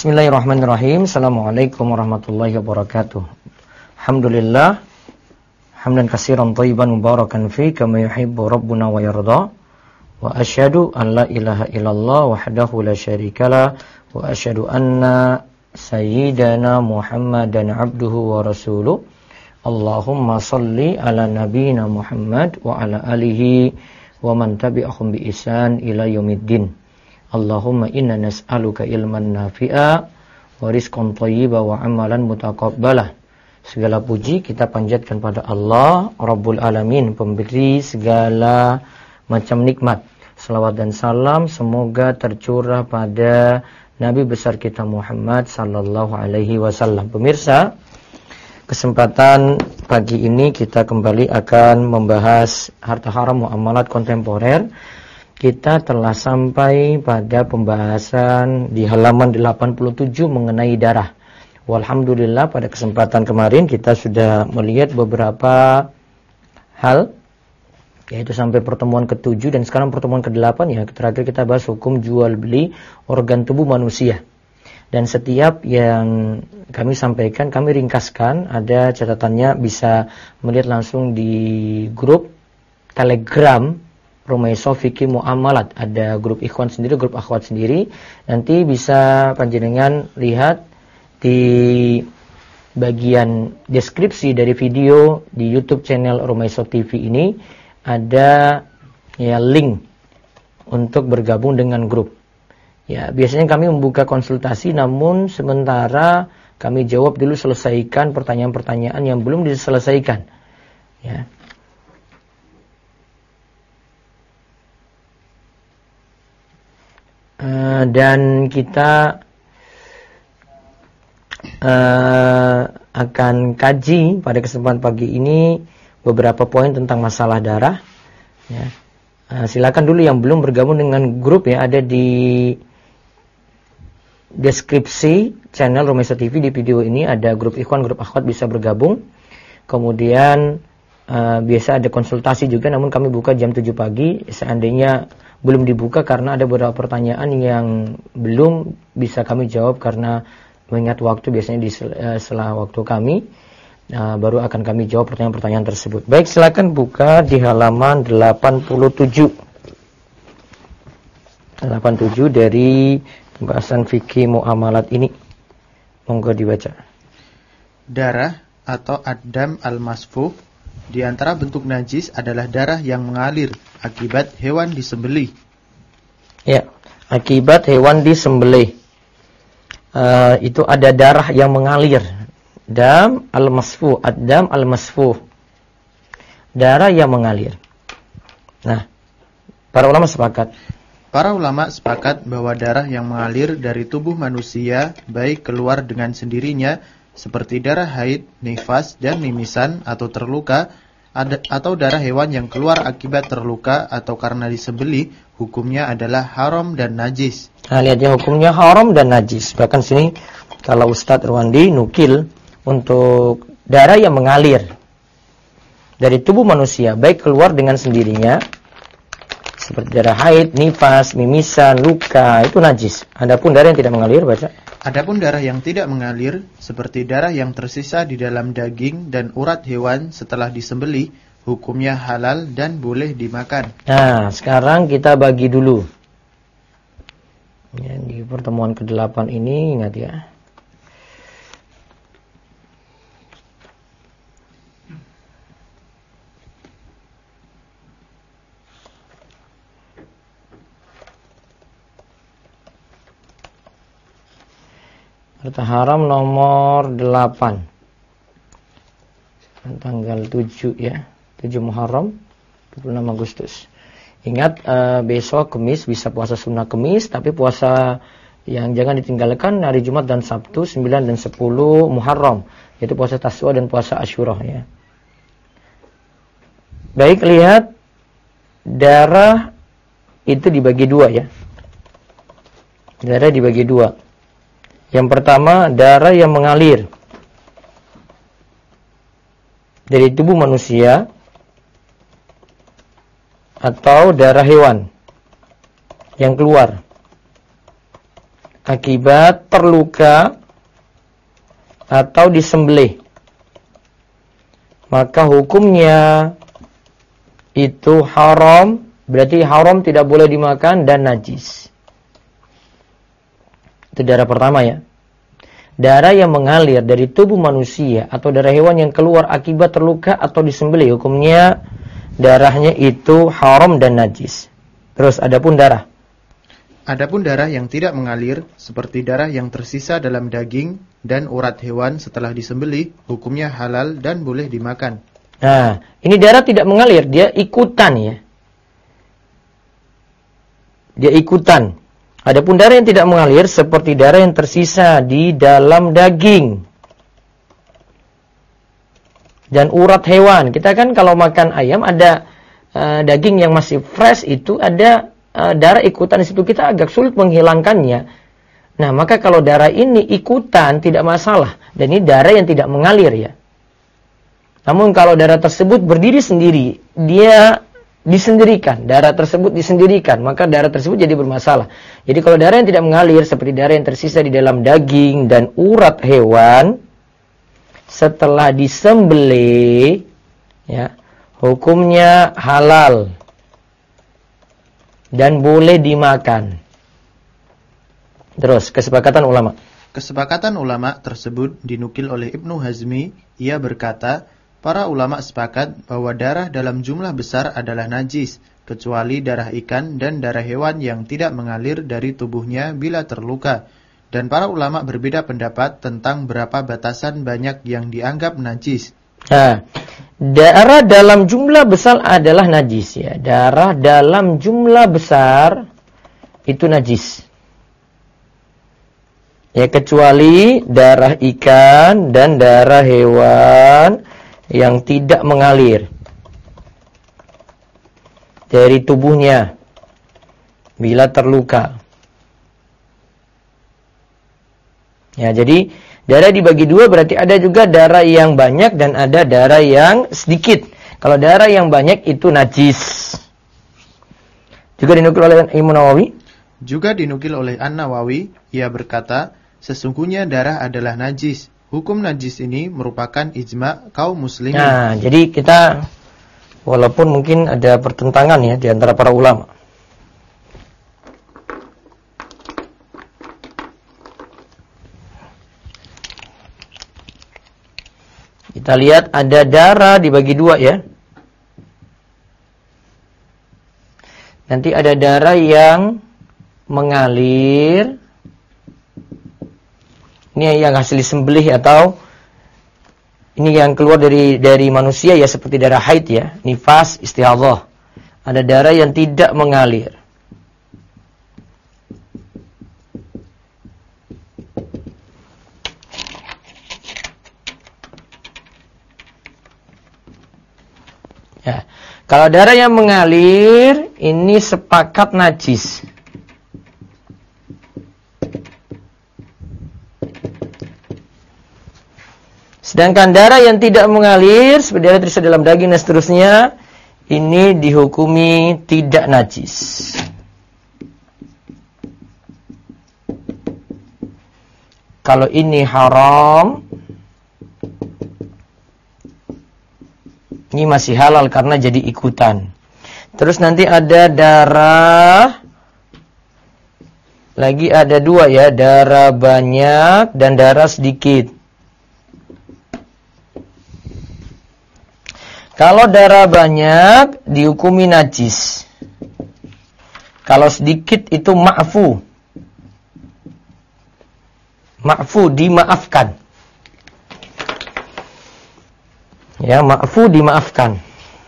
Bismillahirrahmanirrahim. Assalamualaikum warahmatullahi wabarakatuh. Alhamdulillah hamdan katsiran thayyiban mubarakan fi kama yuhibbu rabbuna wa yarda. Wa asyhadu an la ilaha illallah wahdahu la syarikalah wa asyhadu anna sayyidana Muhammadan abduhu wa rasuluh. Allahumma salli ala nabiyyina Muhammad wa ala alihi wa man tabi'ahum bi ihsan ila yaumiddin. Allahumma inna nas'aluka ilman nafi'a wa rizqan thayyiba wa amalan mutaqabbalah. Segala puji kita panjatkan pada Allah Rabbul Alamin, pemberi segala macam nikmat. Salawat dan salam semoga tercurah pada Nabi besar kita Muhammad sallallahu alaihi wasallam. Pemirsa, kesempatan pagi ini kita kembali akan membahas harta haram muamalat kontemporer. Kita telah sampai pada pembahasan di halaman 87 mengenai darah. Walhamdulillah pada kesempatan kemarin kita sudah melihat beberapa hal, yaitu sampai pertemuan ke-7 dan sekarang pertemuan ke-8 ya. Terakhir kita bahas hukum jual beli organ tubuh manusia. Dan setiap yang kami sampaikan, kami ringkaskan, ada catatannya, bisa melihat langsung di grup Telegram Rumaiso Fikih Muamalat. Ada grup ikhwan sendiri, grup akhwat sendiri. Nanti bisa panjenengan lihat di bagian deskripsi dari video di YouTube channel Rumaiso TV ini ada ya link untuk bergabung dengan grup. Ya, biasanya kami membuka konsultasi, namun sementara kami jawab dulu, selesaikan pertanyaan-pertanyaan yang belum diselesaikan. Ya. Dan kita akan kaji pada kesempatan pagi ini beberapa poin tentang masalah darah. Ya. Silakan dulu yang belum bergabung dengan grup ya, ada di deskripsi channel Rumaiso TV. Di video ini ada grup ikhwan, grup akhwat, bisa bergabung. Kemudian biasa ada konsultasi juga, namun kami buka jam 7 pagi. Seandainya belum dibuka karena ada beberapa pertanyaan yang belum bisa kami jawab karena mengingat waktu, biasanya di setelah waktu kami baru akan kami jawab pertanyaan-pertanyaan tersebut. Baik, silakan buka di halaman 87 dari pembahasan fikih muamalat ini. Monggo dibaca. Darah atau ad-dam al-masfuh di antara bentuk najis adalah darah yang mengalir akibat hewan disembelih. Ya, akibat hewan disembelih. Itu ada darah yang mengalir. Dam al-masfuh, ad-dam al-masfuh. Darah yang mengalir. Nah, para ulama sepakat. Para ulama sepakat bahwa darah yang mengalir dari tubuh manusia, baik keluar dengan sendirinya seperti darah haid, nifas, dan mimisan atau terluka, atau darah hewan yang keluar akibat terluka atau karena disembelih, hukumnya adalah haram dan najis. Nah, lihat ya, hukumnya haram dan najis. Bahkan sini kalau Ustadz Rwandi nukil untuk darah yang mengalir dari tubuh manusia, baik keluar dengan sendirinya seperti darah haid, nifas, mimisan, luka, itu najis. Adapun darah yang tidak mengalir, baca. Adapun darah yang tidak mengalir, seperti darah yang tersisa di dalam daging dan urat hewan setelah disembelih, hukumnya halal dan boleh dimakan. Nah, sekarang kita bagi dulu. Ya, di pertemuan ke-8 ini, ingat ya. Harta haram nomor 8. Tanggal 7 ya. 7 Muharram 26 Agustus. Ingat besok Kemis bisa puasa sunnah Kemis, tapi puasa yang jangan ditinggalkan hari Jumat dan Sabtu 9 dan 10 Muharram, yaitu puasa Tasyua dan puasa Asyura ya. Baik, lihat darah itu dibagi dua ya. Darah dibagi dua. Yang pertama, darah yang mengalir dari tubuh manusia atau darah hewan yang keluar. akibat terluka atau disembelih, maka hukumnya itu haram, berarti haram, tidak boleh dimakan dan najis. Itu darah pertama ya. Darah yang mengalir dari tubuh manusia atau darah hewan yang keluar akibat terluka atau disembelih, hukumnya darahnya itu haram dan najis. Terus adapun darah yang tidak mengalir seperti darah yang tersisa dalam daging dan urat hewan setelah disembelih, hukumnya halal dan boleh dimakan. Nah, ini darah tidak mengalir, dia ikutan ya. Dia ikutan. Adapun darah yang tidak mengalir seperti darah yang tersisa di dalam daging dan urat hewan. Kita kan kalau makan ayam ada daging yang masih fresh, itu ada darah ikutan di situ, kita agak sulit menghilangkannya. Nah, maka kalau darah ini ikutan tidak masalah, dan ini darah yang tidak mengalir ya. Namun kalau darah tersebut berdiri sendiri, dia disendirikan, darah tersebut disendirikan, maka darah tersebut jadi bermasalah. Jadi kalau darah yang tidak mengalir seperti darah yang tersisa di dalam daging dan urat hewan setelah disembelih ya, hukumnya halal dan boleh dimakan. Terus kesepakatan ulama. Kesepakatan ulama tersebut dinukil oleh Ibnu Hazmi. Ia berkata, para ulama sepakat bahwa darah dalam jumlah besar adalah najis, kecuali darah ikan dan darah hewan yang tidak mengalir dari tubuhnya bila terluka. Dan para ulama berbeda pendapat tentang berapa batasan banyak yang dianggap najis. Nah, darah dalam jumlah besar adalah najis ya. Darah dalam jumlah besar itu najis. Ya, kecuali darah ikan dan darah hewan yang tidak mengalir dari tubuhnya bila terluka. Ya, jadi darah dibagi dua, berarti ada juga darah yang banyak dan ada darah yang sedikit. Kalau darah yang banyak itu najis. Juga dinukil oleh Imam Nawawi. Juga dinukil oleh An-Nawawi, ia berkata, sesungguhnya darah adalah najis. Hukum najis ini merupakan ijma kaum muslimin. Nah, jadi kita walaupun mungkin ada pertentangan ya di antara para ulama. Kita lihat ada darah dibagi dua ya. Nanti ada darah yang mengalir. Ini yang hasil disembelih atau ini yang keluar dari manusia ya, seperti darah haid ya, nifas, istihadhah. Ada darah yang tidak mengalir. Ya. Kalau darah yang mengalir ini sepakat najis. Sedangkan darah yang tidak mengalir seperti darah tersisa dalam daging dan seterusnya, ini dihukumi tidak najis. Kalau ini haram, ini masih halal karena jadi ikutan. Terus nanti ada darah, lagi ada dua ya, darah banyak dan darah sedikit. Kalau darah banyak dihukumi najis. Kalau sedikit itu ma'fu. Ma'fu, dimaafkan. Ya, ma'fu, dimaafkan.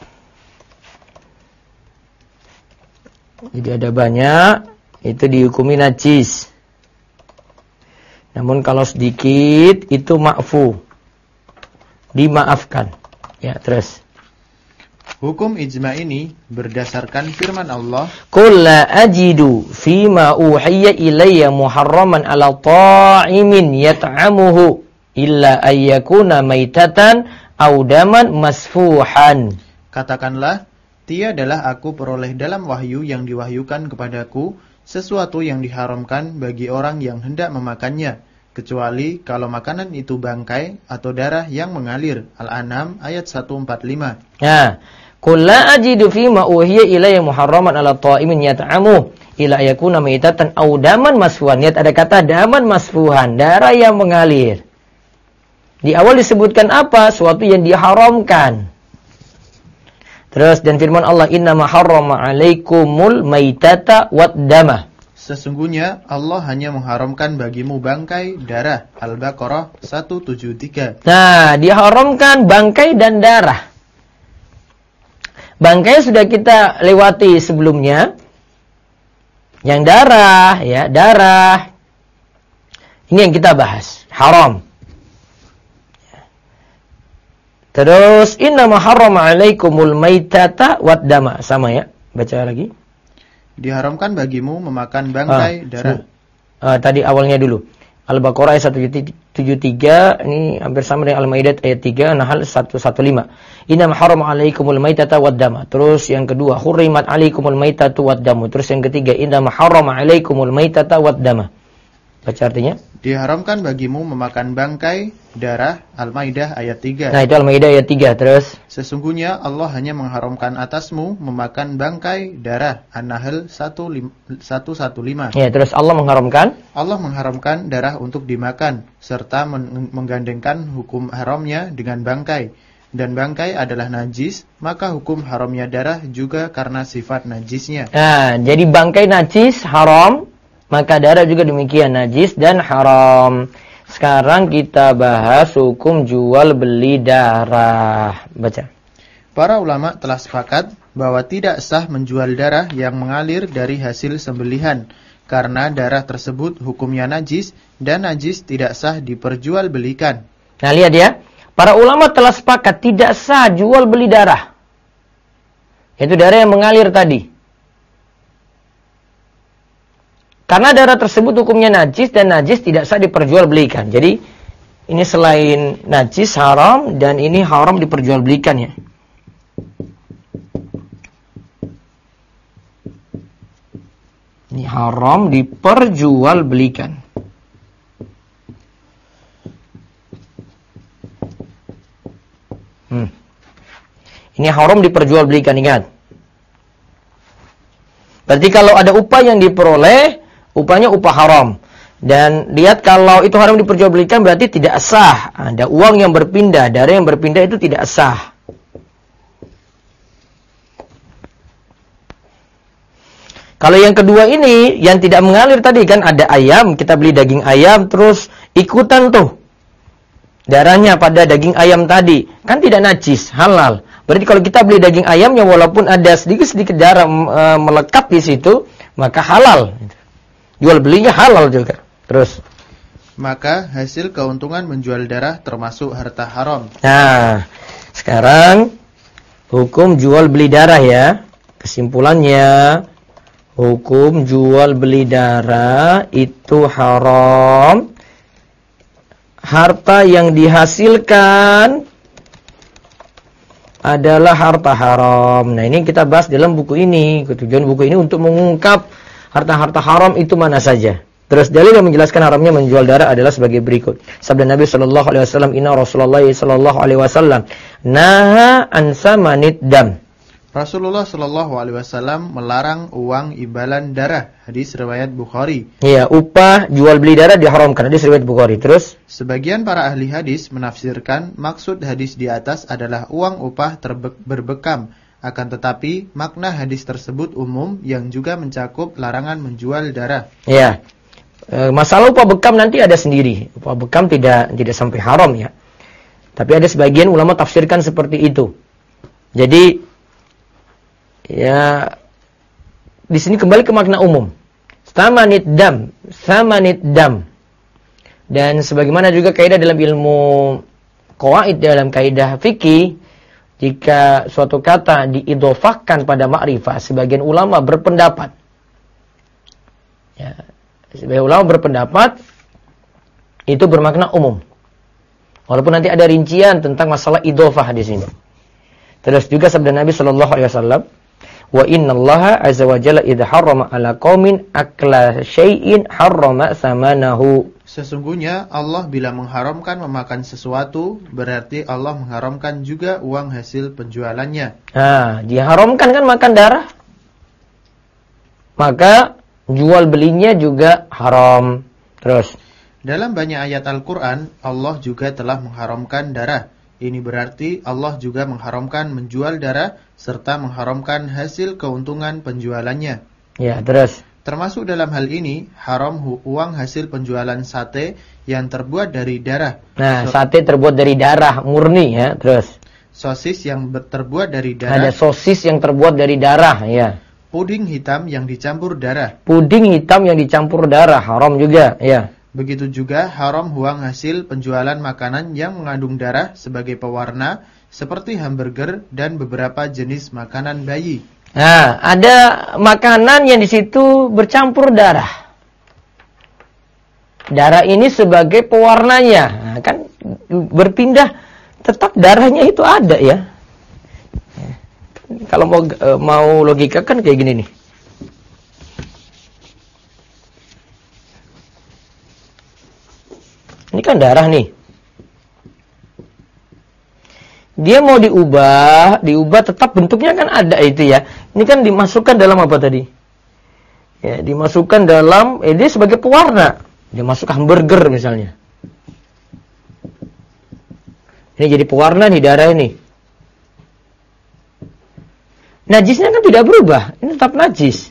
Jadi ada banyak, itu dihukumi najis. Namun kalau sedikit itu ma'fu, dimaafkan. Ya, terus. Hukum ijma ini berdasarkan firman Allah, "Qul la ajidu fima uhiya ilayya muharraman 'ala ta'imin yat'amuhu illa ayyakuna maitatan aw daman masfuhan." Katakanlah, tiadalah aku peroleh dalam wahyu yang diwahyukan kepadaku sesuatu yang diharamkan bagi orang yang hendak memakannya, kecuali kalau makanan itu bangkai atau darah yang mengalir. Al-An'am ayat 145. Nah, qul la ajidu fi ma uhiya ilayya muharraman 'ala ta'imin yat'amu ila yakuna maitatan aw daman masfuhan. Lihat ada kata daman masfuhan, darah yang mengalir. Di awal disebutkan apa? Suatu yang diharamkan. Terus dan firman Allah, "Inna ma harrama 'alaikumul maitata wad dama." Sesungguhnya Allah hanya mengharamkan bagimu bangkai, darah. Al-Baqarah 173. Nah, diharamkan bangkai dan darah. Bangkai sudah kita lewati sebelumnya. Yang darah, ya, darah. Ini yang kita bahas, haram. Terus innama harrama 'alaikumul maitata wad dama. Sama ya, baca lagi. Diharamkan bagimu memakan bangkai, darah. Tadi awalnya dulu. Al-Baqarah ayat 173, ini hampir sama dengan Al-Maidah ayat 3, Nahl 115. Innama harrama 'alaikumul maitata wad dama. Terus yang kedua, hurrimat 'alaikumul maitatu wad damu. Terus yang ketiga, innama harrama 'alaikumul maitata wad dama. Baca artinya? Diharamkan bagimu memakan bangkai, darah. Al-Maidah ayat 3. Nah, itu Al-Maidah ayat 3. Terus Sesungguhnya Allah hanya mengharamkan atasmu memakan bangkai, darah. An-Nahl 115. ya, terus Allah mengharamkan Allah mengharamkan darah untuk dimakan, serta menggandengkan hukum haramnya dengan bangkai. Dan bangkai adalah najis, maka hukum haramnya darah juga karena sifat najisnya. Nah, jadi bangkai najis, haram, maka darah juga demikian najis dan haram. Sekarang kita bahas hukum jual beli darah. Baca. Para ulama telah sepakat bahwa tidak sah menjual darah yang mengalir dari hasil sembelihan, karena darah tersebut hukumnya najis dan najis tidak sah diperjualbelikan. Nah, lihat ya. Para ulama telah sepakat tidak sah jual beli darah. Itu darah yang mengalir tadi. Karena darah tersebut hukumnya najis dan najis tidak sah diperjualbelikan. Jadi ini selain najis haram dan ini haram diperjualbelikan ya. Ini haram diperjualbelikan. Ini haram diperjualbelikan, ingat. Berarti kalau ada upah yang diperoleh, upahnya upah haram. Dan lihat kalau itu haram diperjualbelikan berarti tidak sah. Ada uang yang berpindah, darah yang berpindah itu tidak sah. Kalau yang kedua ini, yang tidak mengalir tadi kan ada ayam, kita beli daging ayam terus ikutan tuh darahnya pada daging ayam tadi. Kan tidak najis, halal. Berarti kalau kita beli daging ayamnya walaupun ada sedikit-sedikit darah melekat di situ, maka halal. Jual belinya halal juga. Terus maka hasil keuntungan menjual darah termasuk harta haram. Nah, sekarang hukum jual beli darah ya. Kesimpulannya, hukum jual beli darah itu haram. Harta yang dihasilkan adalah harta haram. Nah, ini kita bahas dalam buku ini. Tujuan buku ini untuk mengungkap harta-harta haram itu mana saja. Terus dalil yang menjelaskan haramnya menjual darah adalah sebagai berikut. Sabda Nabi sallallahu alaihi wasallam, "Inna Rasulullah sallallahu alaihi wasallam naha an samanid dam." Rasulullah sallallahu alaihi wasallam melarang uang imbalan darah. Hadis riwayat Bukhari. Iya, upah jual beli darah diharamkan. Hadis riwayat Bukhari. Terus sebagian para ahli hadis menafsirkan maksud hadis di atas adalah uang upah berbekam. Akan tetapi makna hadis tersebut umum yang juga mencakup larangan menjual darah. Iya. Masalah upah bekam nanti ada sendiri. Upah bekam tidak sampai haram ya. Tapi ada sebagian ulama tafsirkan seperti itu. Jadi ya di sini kembali ke makna umum. Samanid dam. Dan sebagaimana juga kaidah dalam ilmu qawaid dalam kaidah fikih, jika suatu kata diidhofahkan pada ma'rifah, sebagian ulama berpendapat ya, sebagian ulama berpendapat itu bermakna umum. Walaupun nanti ada rincian tentang masalah idhofah di sini. Terus juga sabda Nabi sallallahu alaihi wasallam, Wa innallaha azza wa jalla idza harrama 'ala qaumin akla syai'in harrama thamanahu. Sesungguhnya Allah bila mengharamkan memakan sesuatu, berarti Allah mengharamkan juga uang hasil penjualannya. Nah, diharamkan kan makan darah. Maka jual belinya juga haram. Terus dalam banyak ayat Al-Quran, Allah juga telah mengharamkan darah. Ini berarti Allah juga mengharamkan menjual darah serta mengharamkan hasil keuntungan penjualannya. Ya, terus. Termasuk dalam hal ini, haram uang hasil penjualan sate yang terbuat dari darah. Nah, sate terbuat dari darah murni ya, terus. Sosis yang terbuat dari darah. Ada sosis yang terbuat dari darah ya. Puding hitam yang dicampur darah. Puding hitam yang dicampur darah haram juga ya. Begitu juga haram uang hasil penjualan makanan yang mengandung darah sebagai pewarna seperti hamburger dan beberapa jenis makanan bayi. Nah, ada makanan yang di situ bercampur darah. Darah ini sebagai pewarnanya. Nah, kan berpindah tetap darahnya itu ada ya. Kalau mau logika kan kayak gini nih. Ini kan darah nih. Dia mau diubah tetap bentuknya kan ada itu ya. Ini kan dimasukkan dalam apa tadi? Ya, dimasukkan dalam dia sebagai pewarna. Dia masuk hamburger misalnya. Ini jadi pewarna nih darah ini. Najisnya kan tidak berubah, ini tetap najis.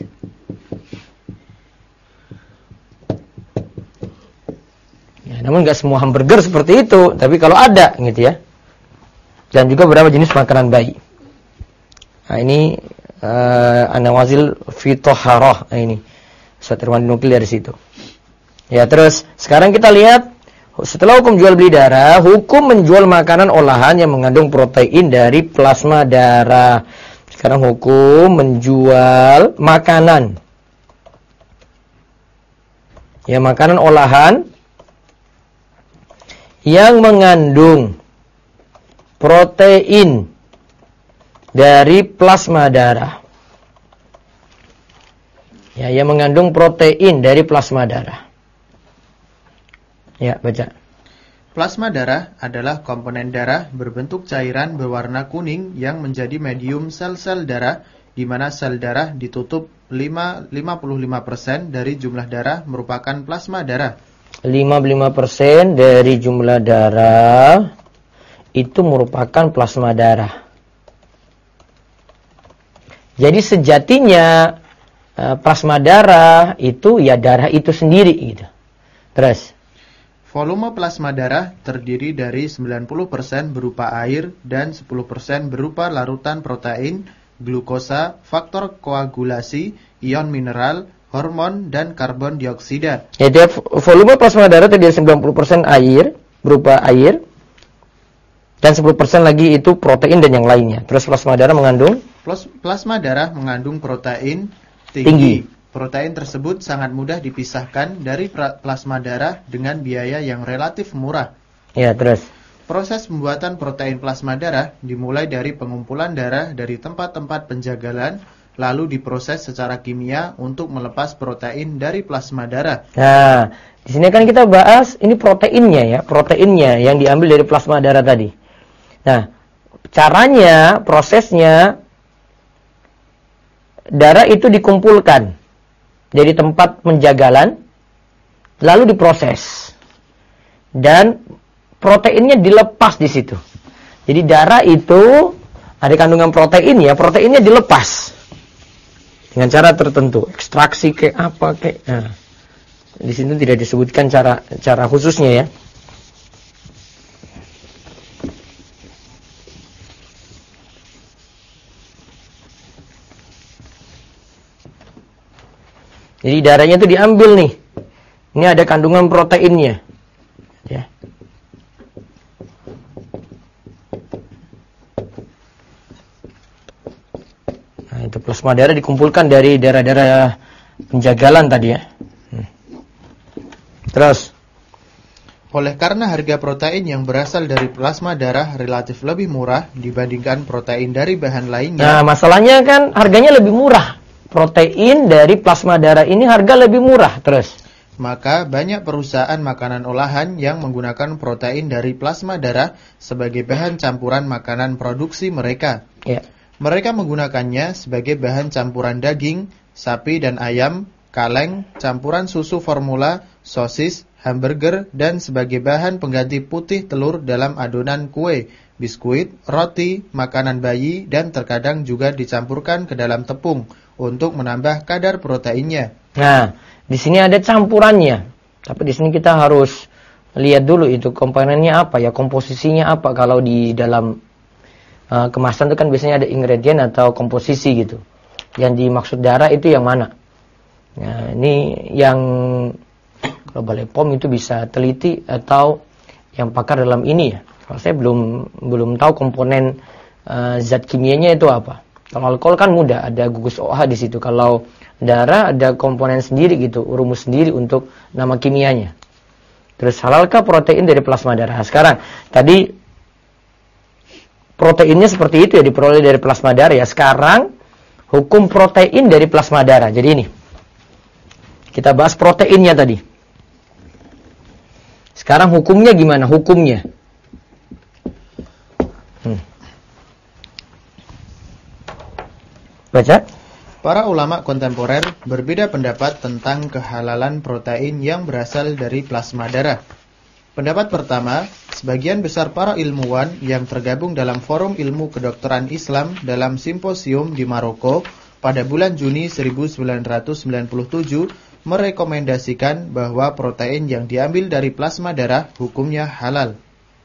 Ya, namun nggak semua hamburger seperti itu, tapi kalau ada gitu ya. Dan juga beberapa jenis makanan bayi. Nah, ini An-Nawazil fi Thaharah. Nah, ini Ustaz Irwan nukil dari situ. Ya, terus sekarang kita lihat setelah hukum jual beli darah, hukum menjual makanan olahan yang mengandung protein dari plasma darah. Sekarang hukum menjual makanan. Ya, makanan olahan yang mengandung protein dari plasma darah. Ya, yang mengandung protein dari plasma darah. Ya, baca. Plasma darah adalah komponen darah berbentuk cairan berwarna kuning yang menjadi medium sel-sel darah, di mana sel darah ditutup 55% dari jumlah darah merupakan plasma darah. 55% dari jumlah darah itu merupakan plasma darah. Jadi sejatinya plasma darah itu ya darah itu sendiri gitu. Terus volume plasma darah terdiri dari 90% berupa air dan 10% berupa larutan protein, glukosa, faktor koagulasi, ion mineral, hormon, dan karbon dioksida. Jadi volume plasma darah terdiri dari 90% air, berupa air, dan 10% lagi itu protein dan yang lainnya. Terus plasma darah mengandung? Plasma darah mengandung protein tinggi. Protein tersebut sangat mudah dipisahkan dari plasma darah dengan biaya yang relatif murah. Ya, terus. Proses pembuatan protein plasma darah dimulai dari pengumpulan darah dari tempat-tempat penjagalan, lalu diproses secara kimia untuk melepas protein dari plasma darah. Nah, di sini kan kita bahas ini proteinnya ya, proteinnya yang diambil dari plasma darah tadi. Nah, caranya, prosesnya, darah itu dikumpulkan dari tempat penjagalan, lalu diproses, dan proteinnya dilepas di situ. Jadi darah itu ada kandungan protein ya, proteinnya dilepas dengan cara tertentu, ekstraksi kayak apa kayak. Nah, di sini tidak disebutkan cara khususnya ya. Jadi darahnya itu diambil nih. Ini ada kandungan proteinnya. Ya. Nah, itu plasma darah dikumpulkan dari darah-darah penjagalan tadi ya. Terus Oleh karena harga protein yang berasal dari plasma darah relatif lebih murah dibandingkan protein dari bahan lainnya. Nah, masalahnya kan harganya lebih murah. Protein dari plasma darah ini harga lebih murah terus. Maka banyak perusahaan makanan olahan yang menggunakan protein dari plasma darah sebagai bahan campuran makanan produksi mereka. Ya. Mereka menggunakannya sebagai bahan campuran daging, sapi dan ayam, kaleng, campuran susu formula, sosis, hamburger, dan sebagai bahan pengganti putih telur dalam adonan kue, biskuit, roti, makanan bayi, dan terkadang juga dicampurkan ke dalam tepung untuk menambah kadar proteinnya. Nah, di sini ada campurannya. Tapi di sini kita harus lihat dulu itu komponennya apa ya, komposisinya apa. Kalau di dalam kemasan itu kan biasanya ada ingredient atau komposisi gitu. Yang dimaksud darah itu yang mana? Nah, ini yang kalau Balai POM itu bisa teliti atau yang pakar dalam ini ya. Kalau saya belum tahu komponen zat kimianya itu apa. Kalau alkohol kan mudah, ada gugus OH di situ. Kalau darah ada komponen sendiri gitu, rumus sendiri untuk nama kimianya. Terus halalkah protein dari plasma darah? Sekarang tadi proteinnya seperti itu ya, diperoleh dari plasma darah ya. Sekarang hukum protein dari plasma darah. Jadi ini kita bahas proteinnya tadi. Sekarang hukumnya gimana? Hukumnya. Baca. Para ulama kontemporer berbeda pendapat tentang kehalalan protein yang berasal dari plasma darah. Pendapat pertama, sebagian besar para ilmuwan yang tergabung dalam Forum Ilmu Kedokteran Islam dalam simposium di Maroko pada bulan Juni 1997 merekomendasikan bahwa protein yang diambil dari plasma darah hukumnya halal.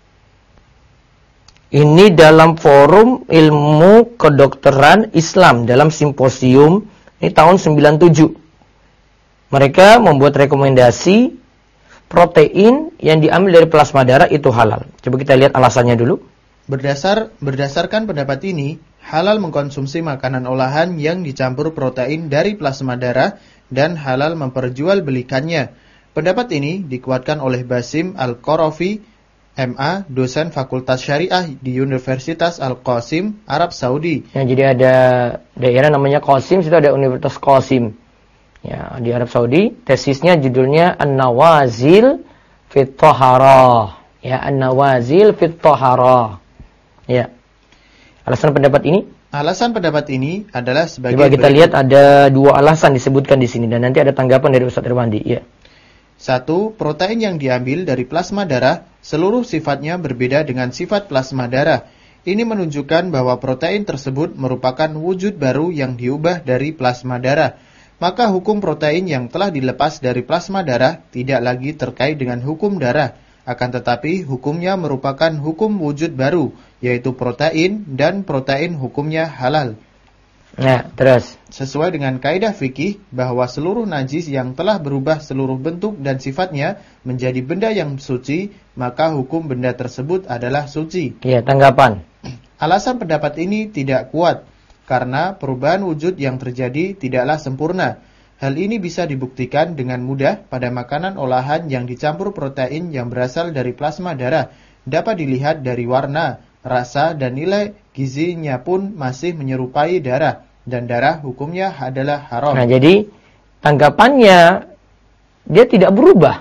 Ini dalam Forum Ilmu Kedokteran Islam dalam simposium ini tahun 97. Mereka membuat rekomendasi protein yang diambil dari plasma darah itu halal. Coba kita lihat alasannya dulu. Berdasarkan pendapat ini, halal mengkonsumsi makanan olahan yang dicampur protein dari plasma darah dan halal memperjualbelikannya. Pendapat ini dikuatkan oleh Basim Al-Qarafi, MA, dosen Fakultas Syariah di Universitas Al-Qasim, Arab Saudi. Ya, jadi ada daerah namanya Qasim, situ ada Universitas Qasim. Ya, di Arab Saudi, tesisnya judulnya An-Nawazil fit Thaharah. Ya, An-Nawazil fit Thaharah. Ya. Alasan pendapat ini? Alasan pendapat ini adalah sebagai coba kita lihat ada dua alasan disebutkan di sini dan nanti ada tanggapan dari Ustaz Irwandi. Ya. 1. Protein yang diambil dari plasma darah seluruh sifatnya berbeda dengan sifat plasma darah. Ini menunjukkan bahwa protein tersebut merupakan wujud baru yang diubah dari plasma darah. Maka hukum protein yang telah dilepas dari plasma darah tidak lagi terkait dengan hukum darah. Akan tetapi hukumnya merupakan hukum wujud baru, yaitu protein, dan protein hukumnya halal. Nah, terus. Sesuai dengan kaidah fikih bahwa seluruh najis yang telah berubah seluruh bentuk dan sifatnya menjadi benda yang suci, maka hukum benda tersebut adalah suci. Iya, tanggapan. Alasan pendapat ini tidak kuat, karena perubahan wujud yang terjadi tidaklah sempurna. Hal ini bisa dibuktikan dengan mudah pada makanan olahan yang dicampur protein yang berasal dari plasma darah. Dapat dilihat dari warna, rasa, dan nilai gizinya pun masih menyerupai darah. Dan darah hukumnya adalah haram. Nah, jadi tanggapannya dia tidak berubah.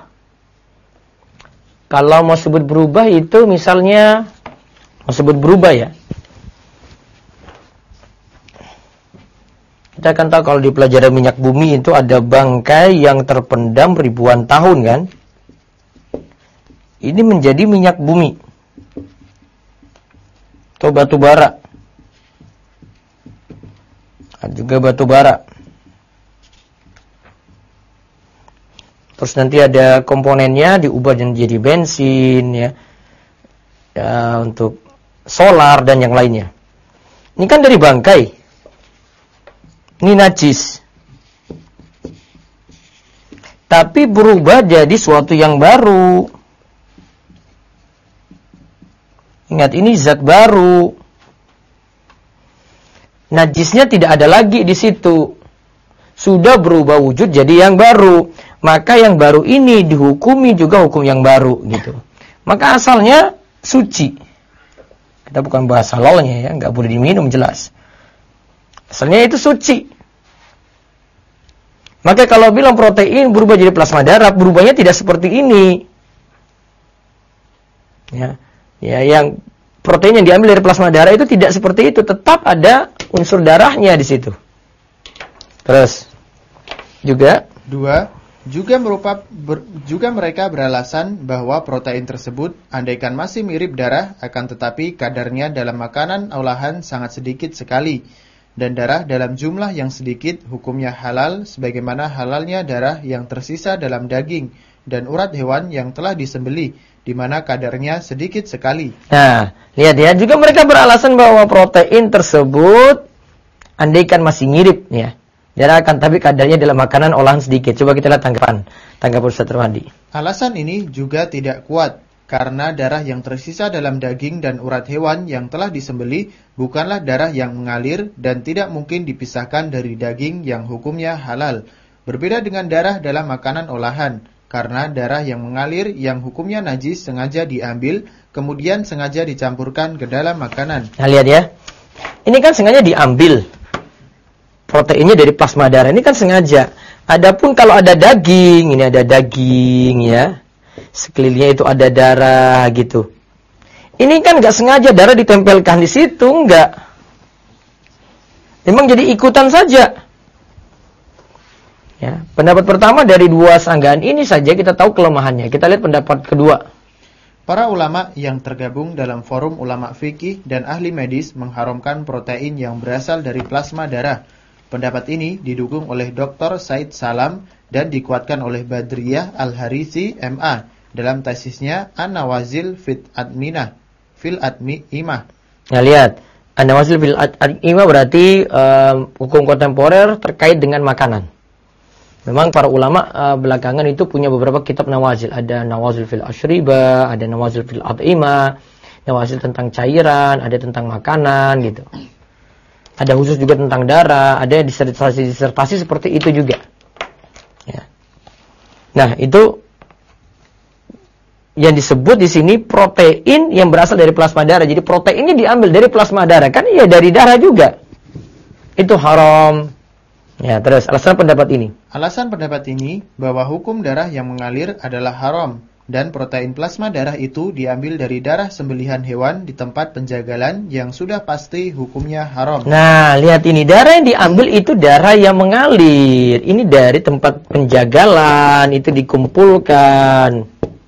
Kalau mau sebut berubah itu misalnya, mau sebut berubah ya. Kita akan tahu kalau di pelajaran minyak bumi itu ada bangkai yang terpendam ribuan tahun kan. Ini menjadi minyak bumi. Atau batu bara. Ada juga batu bara. Terus nanti ada komponennya diubah menjadi bensin ya. Ya, untuk solar dan yang lainnya. Ini kan dari bangkai. Ini najis. Tapi berubah jadi suatu yang baru. Ingat, ini zat baru. Najisnya tidak ada lagi di situ. Sudah berubah wujud jadi yang baru. maka yang baru ini dihukumi juga hukum yang baru gitu. Maka asalnya suci. Kita bukan bahas halalnya ya, nggak boleh diminum jelas. Asalnya itu suci. Maka kalau bilang protein berubah jadi plasma darah, berubahnya tidak seperti ini. Ya, yang protein yang diambil dari plasma darah itu tidak seperti itu, tetap ada unsur darahnya di situ. Terus juga juga mereka beralasan bahwa protein tersebut andaikan masih mirip darah akan tetapi kadarnya dalam makanan olahan sangat sedikit sekali dan darah dalam jumlah yang sedikit hukumnya halal sebagaimana halalnya darah yang tersisa dalam daging dan urat hewan yang telah disembelih di mana kadarnya sedikit sekali. Nah, lihat ya, juga mereka beralasan bahwa protein tersebut andaikan masih mirip ya. Darah akan tapi kadarnya dalam makanan olahan sedikit. Coba kita lihat tanggapan Ustaz Rohadi. Alasan ini juga tidak kuat karena darah yang tersisa dalam daging dan urat hewan yang telah disembelih bukanlah darah yang mengalir dan tidak mungkin dipisahkan dari daging yang hukumnya halal. Berbeda dengan darah dalam makanan olahan karena darah yang mengalir yang hukumnya najis sengaja diambil kemudian sengaja dicampurkan ke dalam makanan. Nah, lihat ya. Ini kan sengaja diambil. Proteinnya dari plasma darah ini kan sengaja. Adapun kalau ada daging, ini ada daging ya. Sekelilingnya itu ada darah gitu. Ini kan nggak sengaja darah ditempelkan di situ, enggak. Memang jadi ikutan saja. Ya, pendapat pertama dari dua sanggahan ini saja kita tahu kelemahannya. Kita lihat pendapat kedua. Para ulama yang tergabung dalam forum ulama fikih dan ahli medis mengharamkan protein yang berasal dari plasma darah. Pendapat ini didukung oleh Dr. Said Salam dan dikuatkan oleh Badriyah Al-Harisi MA dalam tesisnya An-Nawazil fil Atmimah. Nah, lihat. An-Nawazil fil Atmimah berarti hukum kontemporer terkait dengan makanan. Memang para ulama belakangan itu punya beberapa kitab nawazil. Ada Nawazil fil Ashriba, ada Nawazil fil Atmimah, Nawazil tentang cairan, ada tentang makanan gitu. Ada khusus juga tentang darah, ada disertasi seperti itu juga. Ya. Nah, itu yang disebut di sini protein yang berasal dari plasma darah. Jadi proteinnya diambil dari plasma darah, kan iya dari darah juga. Itu haram. Ya, terus alasan pendapat ini. Alasan pendapat ini bahwa hukum darah yang mengalir adalah haram. Dan protein plasma darah itu diambil dari darah sembelihan hewan di tempat penjagalan yang sudah pasti hukumnya haram. Nah, lihat ini. Darah yang diambil itu darah yang mengalir. Ini dari tempat penjagalan, itu dikumpulkan.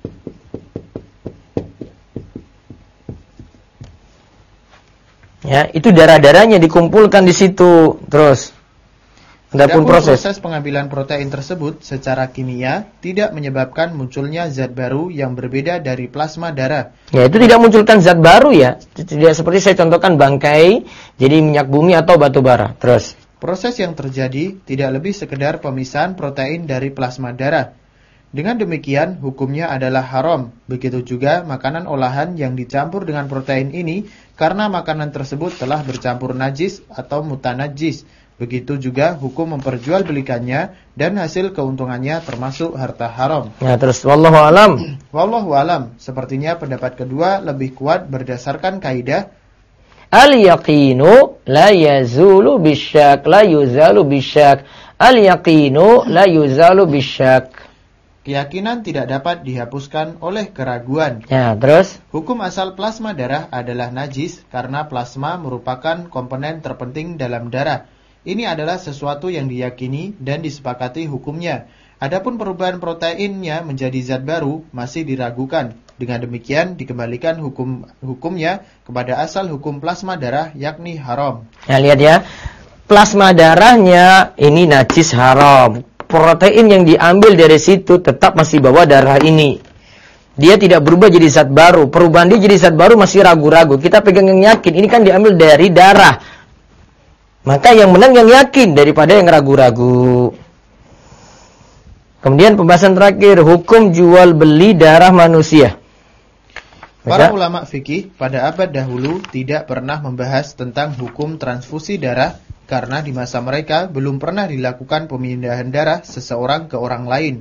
Ya, itu darah-darahnya dikumpulkan di situ. Terus adapun proses pengambilan protein tersebut secara kimia tidak menyebabkan munculnya zat baru yang berbeda dari plasma darah. Ya, itu tidak munculkan zat baru ya. Tidak seperti saya contohkan bangkai jadi minyak bumi atau batu bara. Terus proses yang terjadi tidak lebih sekedar pemisahan protein dari plasma darah. Dengan demikian hukumnya adalah haram. Begitu juga makanan olahan yang dicampur dengan protein ini karena makanan tersebut telah bercampur najis atau mutanajis. Begitu juga hukum memperjualbelikannya dan hasil keuntungannya termasuk harta haram. Ya, terus wallahu alam. Wallahu alam. Sepertinya pendapat kedua lebih kuat berdasarkan kaidah al-yaqinu la yazulu bisyak, la yuzalu bisyak. Al-yaqinu la yuzalu bisyak. Keyakinan tidak dapat dihapuskan oleh keraguan. Ya, terus hukum asal plasma darah adalah najis karena plasma merupakan komponen terpenting dalam darah. Ini adalah sesuatu yang diyakini dan disepakati hukumnya. Adapun perubahan proteinnya menjadi zat baru masih diragukan. Dengan demikian dikembalikan hukumnya kepada asal hukum plasma darah yakni haram. Ya, lihat ya. Plasma darahnya ini najis haram. Protein yang diambil dari situ tetap masih bawa darah ini. Dia tidak berubah jadi zat baru. Perubahan dia jadi zat baru masih ragu-ragu. Kita pegang yang yakin. Ini kan diambil dari darah. Maka yang menang yang yakin daripada yang ragu-ragu. Kemudian pembahasan terakhir, hukum jual beli darah manusia. Para ulama fikih pada abad dahulu tidak pernah membahas tentang hukum transfusi darah karena di masa mereka belum pernah dilakukan pemindahan darah seseorang ke orang lain.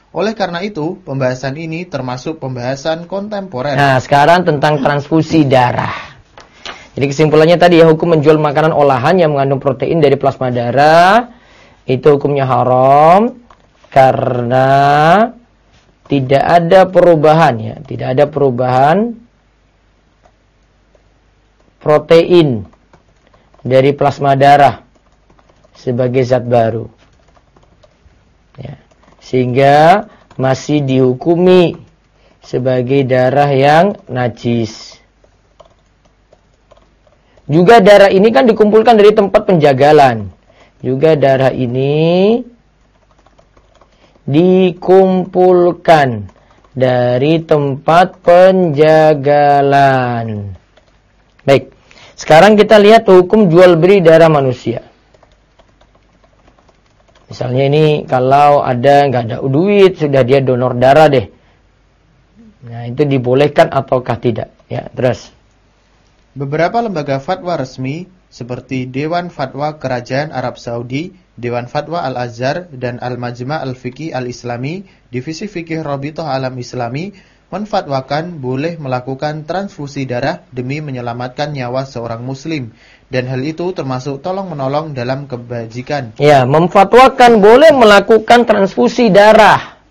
Oleh karena itu, pembahasan ini termasuk pembahasan kontemporer. Nah, sekarang tentang transfusi darah. Jadi kesimpulannya tadi ya, hukum menjual makanan olahan yang mengandung protein dari plasma darah itu hukumnya haram karena tidak ada perubahan ya, tidak ada perubahan protein dari plasma darah sebagai zat baru. Ya. Sehingga masih dihukumi sebagai darah yang najis. Juga darah ini kan dikumpulkan dari tempat penjagalan. Juga darah ini dikumpulkan dari tempat penjagalan. Baik, sekarang kita lihat hukum jual beli darah manusia. Misalnya ini kalau nggak ada duit, sudah dia donor darah deh. Nah, itu dibolehkan ataukah tidak? Ya, terus. Beberapa lembaga fatwa resmi seperti Dewan Fatwa Kerajaan Arab Saudi, Dewan Fatwa Al-Azhar, dan Al-Majma' Al-Fiqih Al-Islami, Divisi Fikih Rabithah Alam Islami, menfatwakan boleh melakukan transfusi darah demi menyelamatkan nyawa seorang muslim. Dan hal itu termasuk tolong-menolong dalam kebajikan. Ya, memfatwakan boleh melakukan transfusi darah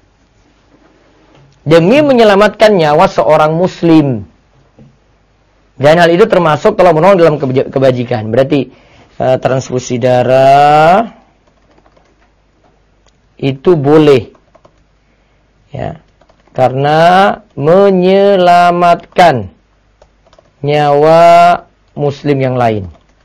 demi menyelamatkan nyawa seorang muslim. Dan hal itu termasuk tolong-menolong dalam kebajikan. Berarti transfusi darah itu boleh. Ya. Karena menyelamatkan nyawa muslim yang lain.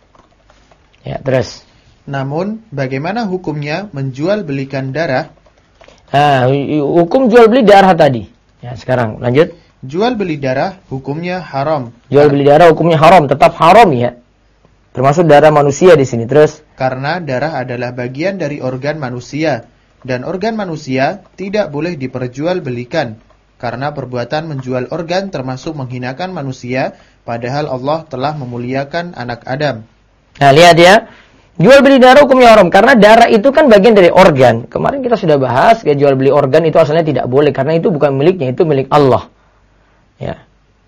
Ya, terus. Namun, bagaimana hukumnya menjual belikan darah? Nah, hukum jual beli darah tadi. Ya, sekarang lanjut. Jual beli darah hukumnya haram. Jual beli darah hukumnya haram, tetap haram ya. Termasuk darah manusia di sini. Terus. Karena darah adalah bagian dari organ manusia. Dan organ manusia tidak boleh diperjualbelikan. Karena perbuatan menjual organ termasuk menghinakan manusia, padahal Allah telah memuliakan anak Adam. Nah, lihat ya. Jual beli darah hukumnya haram karena darah itu kan bagian dari organ. Kemarin kita sudah bahas, ya, jual beli organ itu asalnya tidak boleh karena itu bukan miliknya, itu milik Allah. Ya.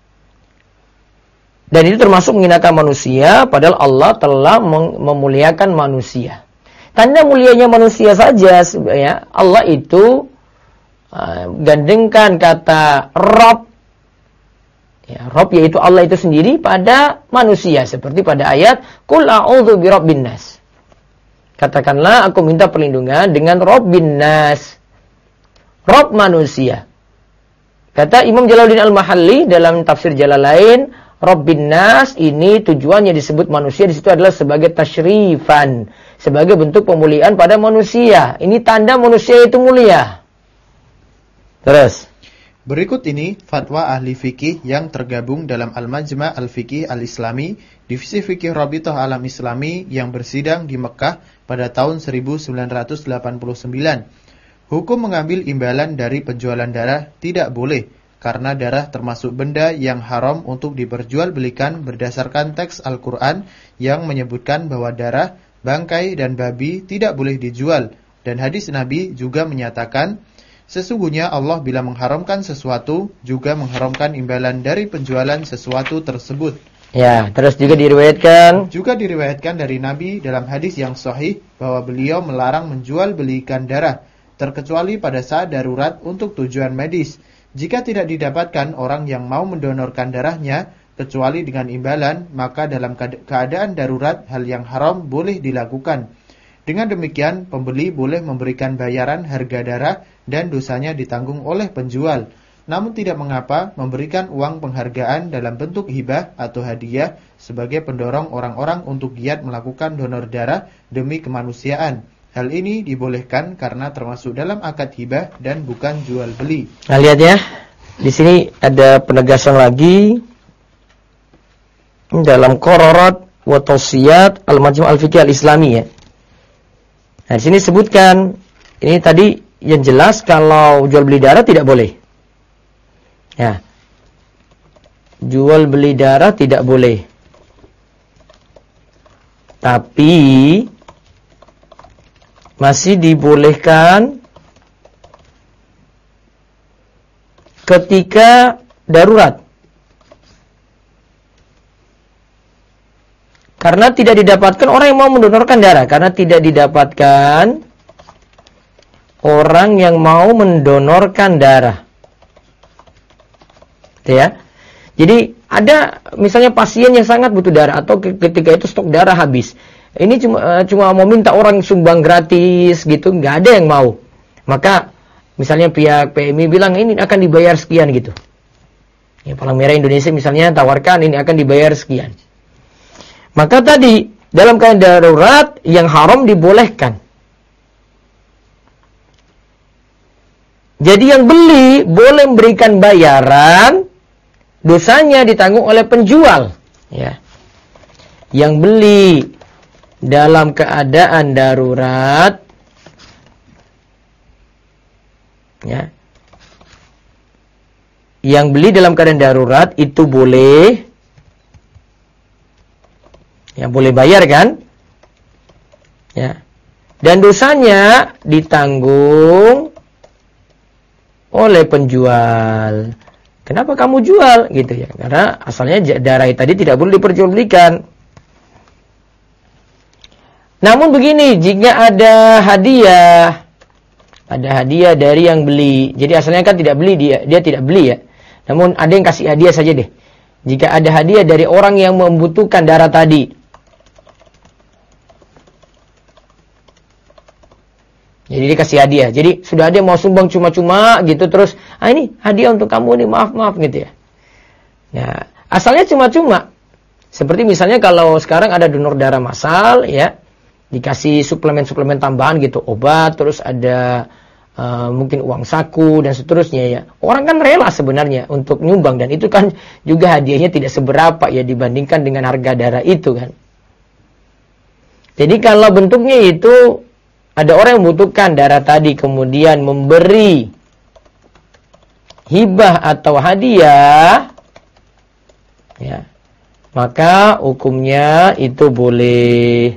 Dan itu termasuk menghinakan manusia, padahal Allah telah memuliakan manusia. Tanda mulianya manusia saja, ya, Allah itu gandengkan kata Rabb. Ya, Rabb yaitu Allah itu sendiri pada manusia seperti pada ayat Qul a'udzu birabbin nas. Katakanlah aku minta perlindungan dengan Rabbin nas. Rabb manusia. Kata Imam Jalaluddin Al-Mahalli dalam tafsir Jalalain, Rabbin nas ini tujuannya disebut manusia di situ adalah sebagai tasyrifan, sebagai bentuk pemuliaan pada manusia. Ini tanda manusia itu mulia. Terus. Berikut ini fatwa ahli fikih yang tergabung dalam Al-Majma' Al-Fiqih Al-Islami, Divisi Fikih Rabithah Alam Islami yang bersidang di Mekah pada tahun 1989. Hukum mengambil imbalan dari penjualan darah tidak boleh, karena darah termasuk benda yang haram untuk diperjualbelikan berdasarkan teks Al-Quran yang menyebutkan bahwa darah, bangkai, dan babi tidak boleh dijual. Dan hadis Nabi juga menyatakan, sesungguhnya Allah bila mengharamkan sesuatu, juga mengharamkan imbalan dari penjualan sesuatu tersebut. Ya, terus juga diriwayatkan dari Nabi dalam hadis yang sahih bahwa beliau melarang menjual belikan darah, terkecuali pada saat darurat untuk tujuan medis. Jika tidak didapatkan orang yang mau mendonorkan darahnya, kecuali dengan imbalan, maka dalam keadaan darurat hal yang haram boleh dilakukan. Dengan demikian, pembeli boleh memberikan bayaran harga darah dan dosanya ditanggung oleh penjual. Namun tidak mengapa memberikan uang penghargaan dalam bentuk hibah atau hadiah sebagai pendorong orang-orang untuk giat melakukan donor darah demi kemanusiaan. Hal ini dibolehkan karena termasuk dalam akad hibah dan bukan jual beli. Nah, lihat ya. Di sini ada penegasan lagi dalam Qararat wa Tawsiyat Al-Majma' Al-Fiqih Al-Islami ya. Nah, di sini sebutkan ini tadi yang jelas kalau jual beli darah tidak boleh. Ya. Jual beli darah tidak boleh. Tapi masih dibolehkan ketika darurat. Karena tidak didapatkan orang yang mau mendonorkan darah. Karena tidak didapatkan orang yang mau mendonorkan darah. Ya. Jadi ada misalnya pasien yang sangat butuh darah atau ketika itu stok darah habis. Ini cuma mau minta orang sumbang gratis gitu, nggak ada yang mau. Maka misalnya pihak PMI bilang ini akan dibayar sekian gitu. Ya, Palang Merah Indonesia misalnya tawarkan ini akan dibayar sekian. Maka tadi dalam keadaan darurat yang haram dibolehkan. Jadi yang beli boleh memberikan bayaran, dosanya ditanggung oleh penjual. Ya. Yang beli dalam keadaan darurat, ya. Yang beli dalam keadaan darurat itu boleh. Ya, boleh bayar kan? Ya. Dan dosanya ditanggung oleh penjual. Kenapa kamu jual? Gitu ya. Karena asalnya darah tadi tidak boleh diperjualbelikan. Namun begini, jika ada hadiah dari yang beli. Jadi asalnya kan tidak beli, dia tidak beli ya. Namun ada yang kasih hadiah saja deh. Jika ada hadiah dari orang yang membutuhkan darah tadi. Jadi dia kasih hadiah. Jadi sudah ada yang mau sumbang cuma-cuma gitu terus, ini hadiah untuk kamu nih, maaf gitu ya. Ya, asalnya cuma-cuma. Seperti misalnya kalau sekarang ada donor darah massal ya, dikasih suplemen-suplemen tambahan gitu, obat, terus ada mungkin uang saku dan seterusnya ya. Orang kan rela sebenarnya untuk nyumbang dan itu kan juga hadiahnya tidak seberapa ya dibandingkan dengan harga darah itu kan. Jadi kalau bentuknya itu ada orang yang membutuhkan darah tadi kemudian memberi hibah atau hadiah, ya, maka hukumnya itu boleh.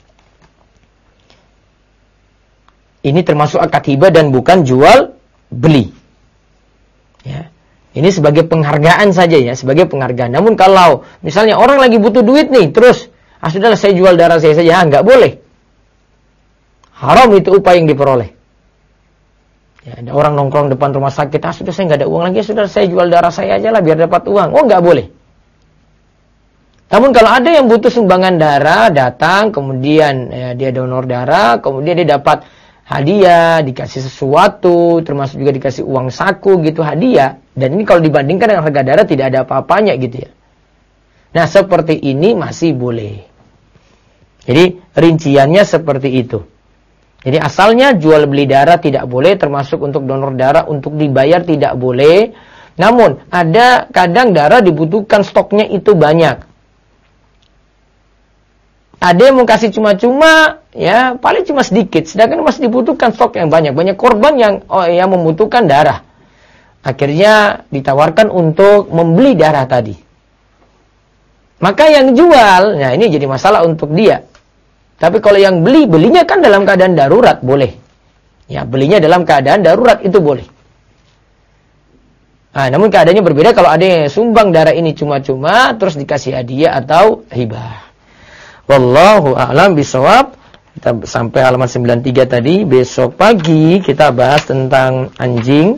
Ini termasuk akad hibah dan bukan jual beli. Ya. Ini sebagai penghargaan saja ya, sebagai penghargaan. Namun kalau misalnya orang lagi butuh duit nih, terus sudahlah saya jual darah saya saja, nggak boleh. Haram itu upah yang diperoleh. Ya, ada orang nongkrong depan rumah sakit, sudah saya nggak ada uang lagi, sudah saya jual darah saya aja lah biar dapat uang. Oh, nggak boleh. Namun kalau ada yang butuh sumbangan darah, datang, kemudian ya, dia donor darah, kemudian dia dapat hadiah, dikasih sesuatu, termasuk juga dikasih uang saku gitu, hadiah. Dan ini kalau dibandingkan dengan harga darah tidak ada apa-apanya gitu ya. Nah, seperti ini masih boleh. Jadi rinciannya seperti itu. Jadi asalnya jual beli darah tidak boleh, termasuk untuk donor darah, untuk dibayar tidak boleh. Namun ada kadang darah dibutuhkan stoknya itu banyak. Ada yang mau kasih cuma-cuma, ya paling cuma sedikit. Sedangkan masih dibutuhkan stok yang banyak. Banyak korban yang membutuhkan darah. Akhirnya ditawarkan untuk membeli darah tadi. Maka yang jual, nah ini jadi masalah untuk dia. Tapi kalau yang belinya kan dalam keadaan darurat, boleh. Ya, belinya dalam keadaan darurat itu boleh. Nah, namun keadaannya berbeda kalau ada yang sumbang darah ini cuma-cuma, terus dikasih hadiah atau hibah. Wallahu a'lam bishawab. Kita sampai halaman 93 tadi. Besok pagi kita bahas tentang anjing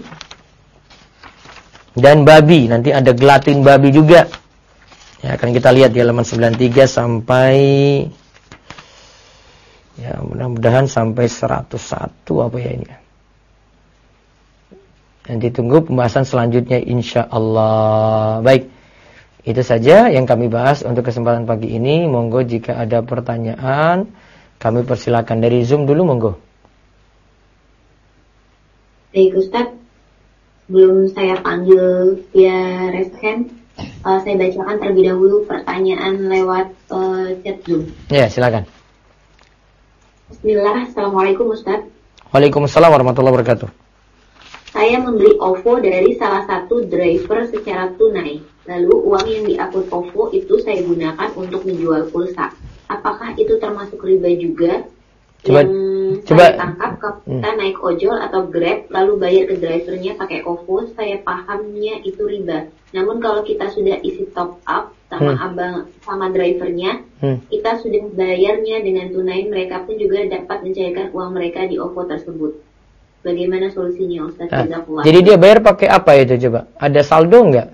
dan babi. Nanti ada gelatin babi juga. Ya, akan kita lihat di halaman 93 sampai... Ya, mudah-mudahan sampai 101 apa ya ini. Nanti tunggu pembahasan selanjutnya insyaallah. Baik. Itu saja yang kami bahas untuk kesempatan pagi ini. Monggo jika ada pertanyaan, kami persilakan dari Zoom dulu, monggo. Baik Ustaz, sebelum saya panggil via raise hand, saya bacakan terlebih dahulu pertanyaan lewat chat Zoom. Ya, silakan. Bismillah, Assalamualaikum Ustaz. Waalaikumsalam warahmatullahi wabarakatuh. Saya membeli OVO dari salah satu driver secara tunai. Lalu uang yang di akun OVO itu saya gunakan untuk menjual pulsa. Apakah itu termasuk riba juga? Coba Coba. Saya tangkap kalau kita naik ojol atau Grab lalu bayar ke drivernya pakai OVO, saya pahamnya itu riba. Namun kalau kita sudah isi top up sama drivernya, kita sudah bayarnya dengan tunai, mereka pun juga dapat mencairkan uang mereka di OVO tersebut. Bagaimana solusinya, Ustaz? Jadi dia bayar pakai apa itu coba? Ada saldo nggak?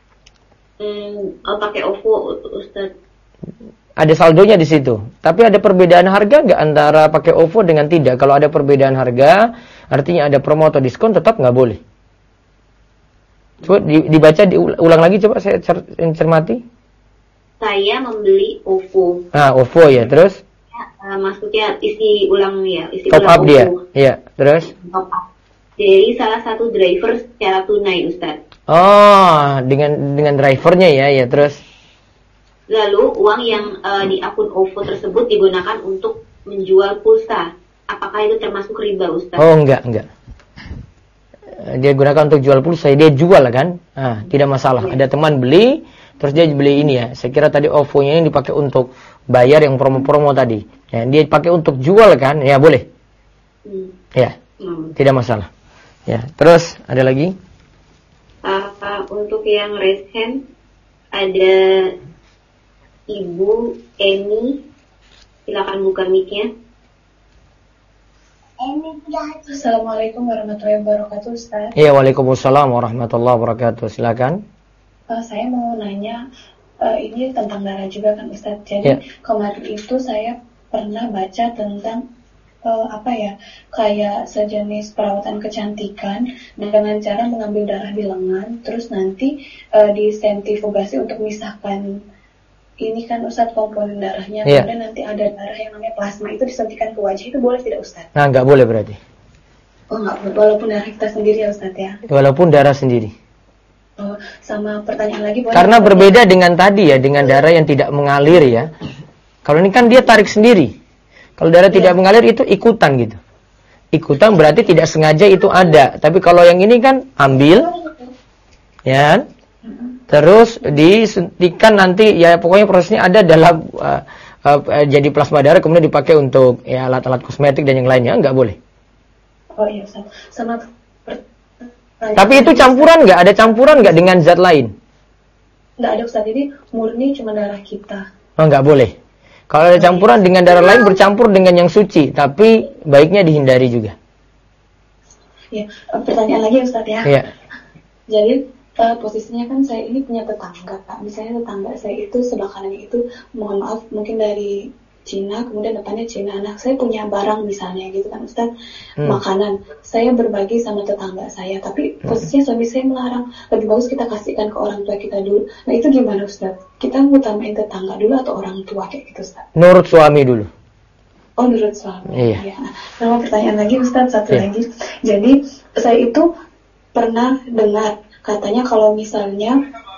Pakai OVO, Ustaz. Ada saldonya di situ. Tapi ada perbedaan harga nggak antara pakai OVO dengan tidak? Kalau ada perbedaan harga, artinya ada promo atau diskon, tetap nggak boleh. Coba dibaca, diulang lagi coba saya cermati. Saya membeli OVO. OVO ya, terus? Maksudnya isi ulang ya, isi top ulang up OVO. dia. Iya, terus? Top up. Dari salah satu driver secara tunai, Ustaz. Oh, dengan drivernya ya, terus? Lalu uang yang di akun OVO tersebut digunakan untuk menjual pulsa. Apakah itu termasuk riba, Ustaz? Oh, enggak. Dia gunakan untuk jual pulsa, dia jual kan? Tidak masalah. Ada teman beli, terus dia beli ini ya. Saya kira tadi OVO-nya ini dipakai untuk bayar yang promo-promo tadi. Ya, dia pakai untuk jual kan? Ya, boleh. Ya, tidak masalah. Ya, terus ada lagi? Untuk yang raise hand ada Ibu Emi, silakan buka mic-nya. Assalamualaikum warahmatullahi wabarakatuh, Ustaz. Iya, waalaikumsalam warahmatullahi wabarakatuh. Silakan. Saya mau nanya, ini tentang darah juga kan, Ustaz. Jadi kemarin itu saya pernah baca tentang kayak sejenis perawatan kecantikan dengan cara mengambil darah di lengan, terus nanti disentrifugasi untuk memisahkan ini kan, Ustaz, komponen darahnya. Kemudian nanti ada darah yang namanya plasma, itu disuntikan ke wajah, itu boleh tidak, Ustaz? Nggak boleh berarti. Oh, nggak boleh, walaupun darah kita sendiri ya, Ustaz ya? Walaupun darah sendiri. Sama pertanyaan lagi boleh? Karena berbeda dengan tadi ya, dengan darah yang tidak mengalir ya. Kalau ini kan dia tarik sendiri. Kalau darah tidak mengalir itu ikutan gitu. Ikutan berarti tidak sengaja itu ada. Tapi kalau yang ini kan ambil, ya, terus disuntikan nanti, ya pokoknya prosesnya ada dalam jadi plasma darah, kemudian dipakai untuk ya alat-alat kosmetik dan yang lainnya, nggak boleh. Oh iya, sama. Tapi itu campuran nggak? Ada campuran nggak dengan zat lain? Nggak ada, Ustaz. Jadi murni cuma darah kita. Oh, nggak boleh. Kalau ada campuran dengan darah lain bercampur dengan yang suci, tapi baiknya dihindari juga. Ya, pertanyaan lagi, Ustaz ya. Iya. Jadi posisinya kan saya ini punya tetangga, Pak. Misalnya tetangga saya itu sebelah kanannya itu, mohon maaf, mungkin dari Cina, kemudian depannya Cina. Nah, saya punya barang misalnya gitu kan, Ustaz, makanan. Saya berbagi sama tetangga saya, tapi posisinya suami saya melarang. Lebih bagus kita kasihkan ke orang tua kita dulu. Nah, itu gimana, Ustaz? Kita ngutamain tetangga dulu atau orang tua kayak gitu, Ustaz? Nurut suami dulu. Oh, nurut suami. Iya. Ya. Nah, pertanyaan lagi, Ustaz, satu lagi. Jadi, saya itu pernah dengar katanya kalau misalnya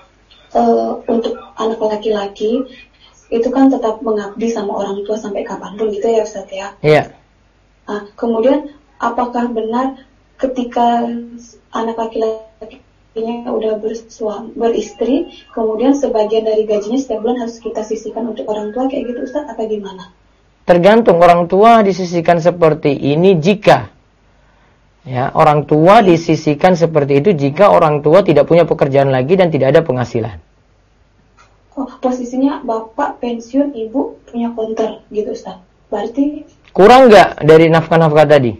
untuk anak laki-laki itu kan tetap mengabdi sama orang tua sampai kapanpun gitu ya, Ustaz ya. Iya. Kemudian apakah benar ketika anak laki-lakinya udah beristri, kemudian sebagian dari gajinya setiap bulan harus kita sisihkan untuk orang tua kayak gitu, Ustaz, apa gimana? Tergantung, orang tua disisihkan seperti ini jika ya, orang tua disisihkan seperti itu jika orang tua tidak punya pekerjaan lagi dan tidak ada penghasilan. Oh, posisinya bapak pensiun, ibu punya konter gitu, Ustaz. Berarti kurang nggak dari nafkah-nafkah tadi?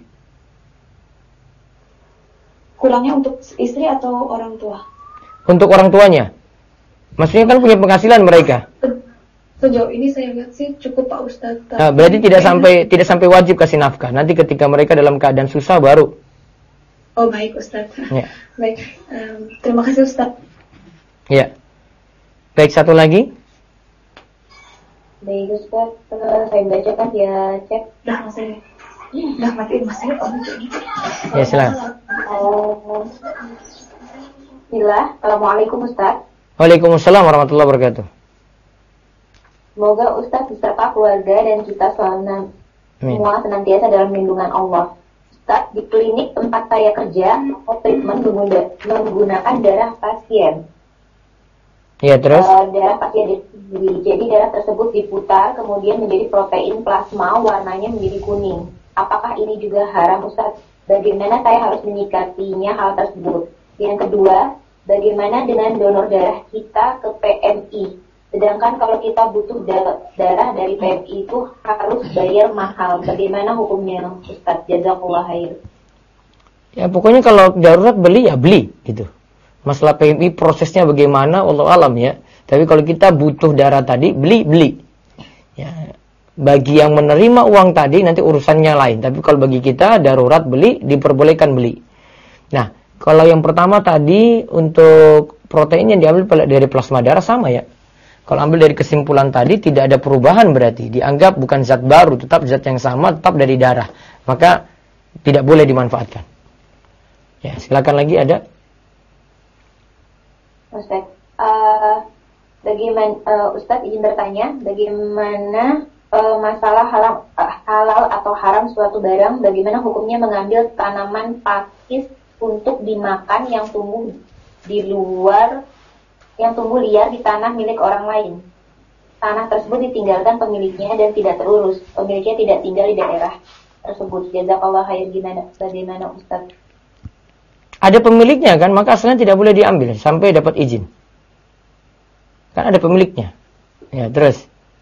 Kurangnya untuk istri atau orang tua? Untuk orang tuanya. Maksudnya kan punya penghasilan mereka. Sejauh ini saya lihat sih cukup, Pak Ustaz. Nah, berarti tidak sampai wajib kasih nafkah. Nanti ketika mereka dalam keadaan susah baru. Oh, baik, Ustaz. Ya. Baik. Terima kasih, Ustaz. Ya. Baik, satu lagi. Baik, Ustaz. Saya bacakan ya, cek. Udah matiin Mas Ayub. Ya, silakan. Bismillah. Assalamualaikum, Ustaz. Waalaikumsalam warahmatullahi wabarakatuh. Semoga Ustaz beserta keluarga dan kita semua senantiasa dalam lindungan Allah. Ustaz, di klinik tempat saya kerja, treatment menggunakan darah pasien. Ya, terus? Darah pasien sendiri. Jadi darah tersebut diputar, kemudian menjadi protein plasma, warnanya menjadi kuning. apakah ini juga haram Ustaz? Bagaimana saya harus menyikapinya hal tersebut? Yang kedua, bagaimana dengan donor darah kita ke PMI? Sedangkan kalau kita butuh darah dari PMI itu harus bayar mahal. Bagaimana hukumnya Ustaz? Jazakallah khair. Ya pokoknya kalau darurat beli ya beli gitu. Masalah PMI prosesnya bagaimana Allah alam ya. Tapi kalau kita butuh darah tadi beli. Ya, bagi yang menerima uang tadi nanti urusannya lain. Tapi kalau bagi kita darurat beli diperbolehkan beli. Nah, kalau yang pertama tadi untuk protein yang diambil dari plasma darah sama ya. Kalau ambil dari kesimpulan tadi tidak ada perubahan berarti dianggap bukan zat baru, tetap zat yang sama, tetap dari darah. Maka tidak boleh dimanfaatkan. Ya, silakan lagi ada. Ustaz, bagaimana Ustaz izin bertanya, bagaimana masalah halal atau haram suatu barang, bagaimana hukumnya mengambil tanaman pakis untuk dimakan yang tumbuh liar di tanah milik orang lain. Tanah tersebut ditinggalkan pemiliknya dan tidak terurus. Pemiliknya tidak tinggal di daerah tersebut. Jazakallah khair. Bagaimana Ustaz? Ada pemiliknya kan, maka asalnya tidak boleh diambil sampai dapat izin. Kan ada pemiliknya. Ya, terus.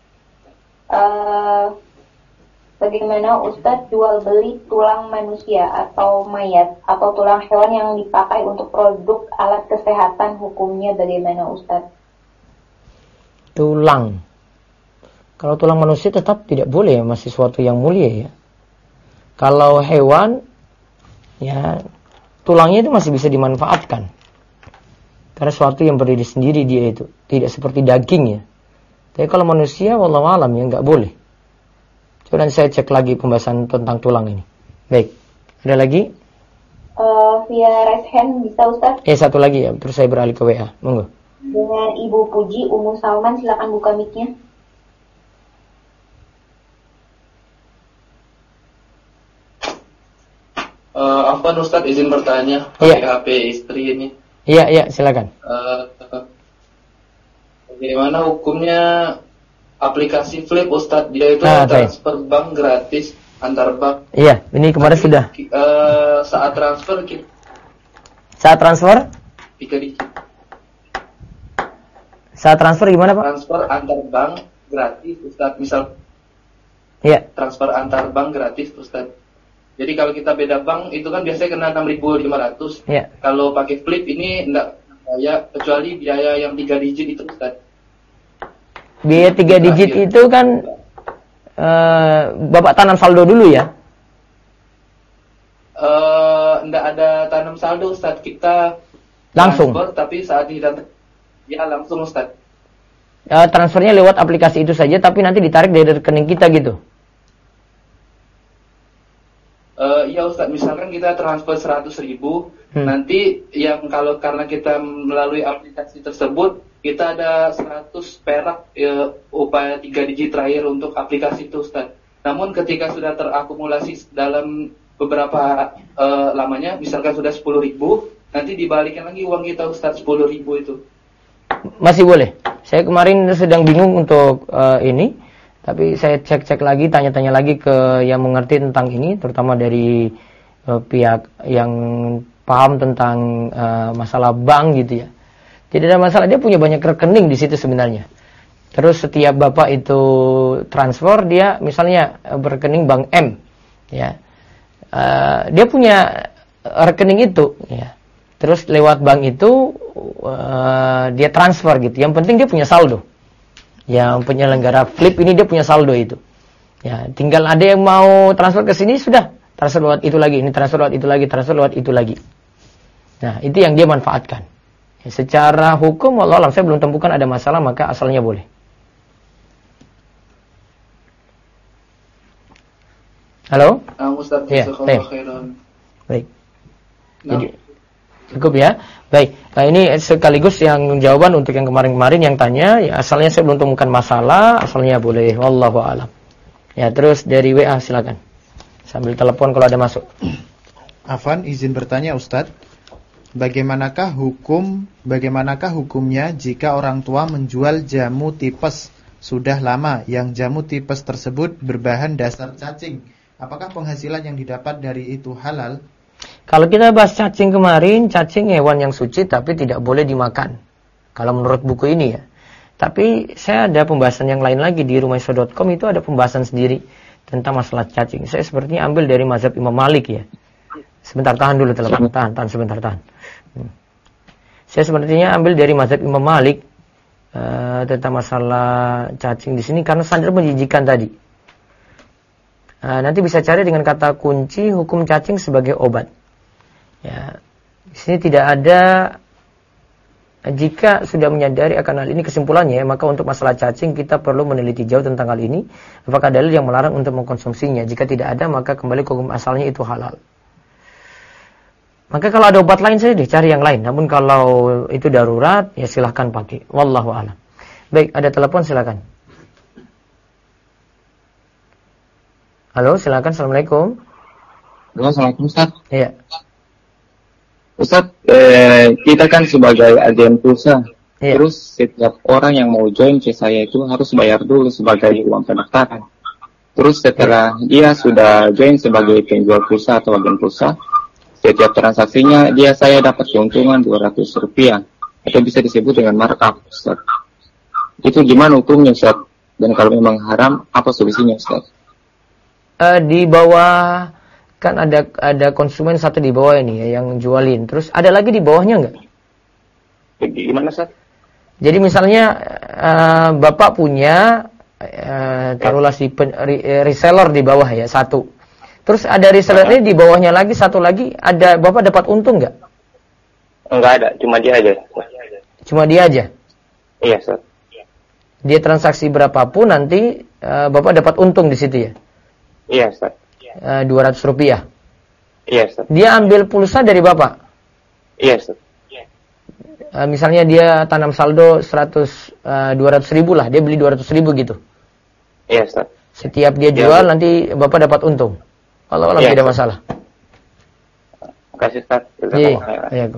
Bagaimana Ustaz jual beli tulang manusia atau mayat atau tulang hewan yang dipakai untuk produk alat kesehatan, hukumnya bagaimana Ustaz? Tulang. Kalau tulang manusia tetap tidak boleh ya, masih sesuatu yang mulia ya. Kalau hewan, ya tulangnya itu masih bisa dimanfaatkan. Karena sesuatu yang berdiri sendiri dia itu. Tidak seperti daging ya. Tapi kalau manusia, wallahu alam ya nggak boleh. Coba nanti saya cek lagi pembahasan tentang tulang ini. Baik. Ada lagi? Via raise hand bisa Ustaz? Satu lagi ya. Terus saya beralih ke WA. Monggo. Dengan Ibu Puji, Ummu Salman, silakan buka mic-nya. Afwan Ustaz izin bertanya pakai HP istri ini. Iya, silakan. Bagaimana hukumnya aplikasi Flip Ustaz? Dia itu transfer bank gratis antar bank. Iya, ini kemarin sudah. Saat transfer 3 digit. Saat transfer gimana Pak? Transfer antar bank gratis Ustaz. Misal transfer antar bank gratis Ustaz. Jadi kalau kita beda bank itu kan biasanya kena 6.500. Kalau pakai Flip ini enggak biaya, kecuali biaya yang 3 digit itu Ustaz. Biaya 3 digit itu kan Bapak tanam saldo dulu ya? Enggak ada tanam saldo Ustaz. Kita langsung transfer, tapi saat ini langsung Ustaz. Transfernya lewat aplikasi itu saja, tapi nanti ditarik dari rekening kita gitu. Iya Ustaz, misalkan kita transfer 100.000, nanti yang karena kita melalui aplikasi tersebut, kita ada 100 perak upaya 3 digit terakhir untuk aplikasi itu Ustaz. Namun ketika sudah terakumulasi dalam beberapa lamanya, misalkan sudah 10.000, nanti dibalikin lagi uang kita Ustaz, 10.000 itu. Masih boleh. Saya kemarin sedang bingung untuk ini. Tapi saya cek lagi, tanya-tanya lagi ke yang mengerti tentang ini, terutama dari pihak yang paham tentang masalah bank gitu ya. Tidak ada masalah, dia punya banyak rekening di situ sebenarnya. Terus setiap bapak itu transfer, dia misalnya berrekening bank M, ya, dia punya rekening itu, ya. Terus lewat bank itu dia transfer gitu. Yang penting dia punya saldo. Yang penyelenggara Flip ini dia punya saldo itu. Ya, tinggal ada yang mau transfer ke sini sudah transfer lewat itu lagi, ini transfer lewat itu lagi, transfer lewat itu lagi. Nah, itu yang dia manfaatkan. Ya, secara hukum wallahualam saya belum temukan ada masalah, maka asalnya boleh. Halo? Ustaz, baik. Jadi cukup ya. Baik, nah ini sekaligus yang jawaban untuk yang kemarin-kemarin yang tanya, ya asalnya saya belum temukan masalah, asalnya boleh, wallahu a'lam. Ya, terus dari WA silakan. Sambil telepon kalau ada masuk. Afwan izin bertanya Ustadz, bagaimanakah hukumnya jika orang tua menjual jamu tipes sudah lama yang jamu tipes tersebut berbahan dasar cacing Apakah penghasilan yang didapat dari itu halal? Kalau kita bahas cacing kemarin, cacing hewan yang suci tapi tidak boleh dimakan. Kalau menurut buku ini ya. Tapi saya ada pembahasan yang lain lagi di rumahisa.com, itu ada pembahasan sendiri tentang masalah cacing. Saya sepertinya ambil dari mazhab Imam Malik ya. Sebentar, tahan dulu, tahan sebentar. Saya sepertinya ambil dari mazhab Imam Malik tentang masalah cacing di sini karena sangat menjijikan tadi. Nanti bisa cari dengan kata kunci hukum cacing sebagai obat. Ya, di sini tidak ada. Jika sudah menyadari akan hal ini, kesimpulannya maka untuk masalah cacing kita perlu meneliti jauh tentang hal ini. Apakah dalil yang melarang untuk mengkonsumsinya? Jika tidak ada, maka kembali ke hukum asalnya, itu halal. Maka kalau ada obat lain saja deh, cari yang lain. Namun kalau itu darurat, ya silahkan pakai. Wallahu a'lam. Baik, ada telepon, silakan. Halo, silakan. Assalamualaikum. Halo, assalamualaikum Ustaz. Iya. Ustaz, kita kan sebagai agen pulsa. Iya. Terus setiap orang yang mau join ke saya itu harus bayar dulu sebagai uang pendaftaran. Terus setelah dia sudah join sebagai penjual pulsa atau agen pulsa, setiap transaksinya saya dapat keuntungan Rp200. Atau bisa disebut dengan markup, Ustaz. Itu gimana hukumnya, Ustaz? Dan kalau memang haram, apa solusinya, Ustaz? Di bawah kan ada konsumen satu di bawah ini ya, yang jualin. Terus ada lagi di bawahnya enggak? Gimana, Ustaz? Jadi misalnya Bapak punya taruhlah si reseller di bawah ya, satu. Terus ada reseller ini di bawahnya lagi satu lagi, ada Bapak dapat untung enggak? Enggak ada, cuma dia aja. Cuma dia aja? Iya, Ustaz. Dia transaksi berapapun nanti Bapak dapat untung di situ ya? Iya, Ustaz. Rp200. Iya, Ustaz. Dia ambil pulsa dari Bapak? Iya, Ustaz. Misalnya dia tanam saldo 200.000 lah, dia beli 200.000 gitu. Iya, Ustaz. Setiap dia jual nanti Bapak dapat untung. Allah tidak masalah. Makasih, Ustaz. Iya.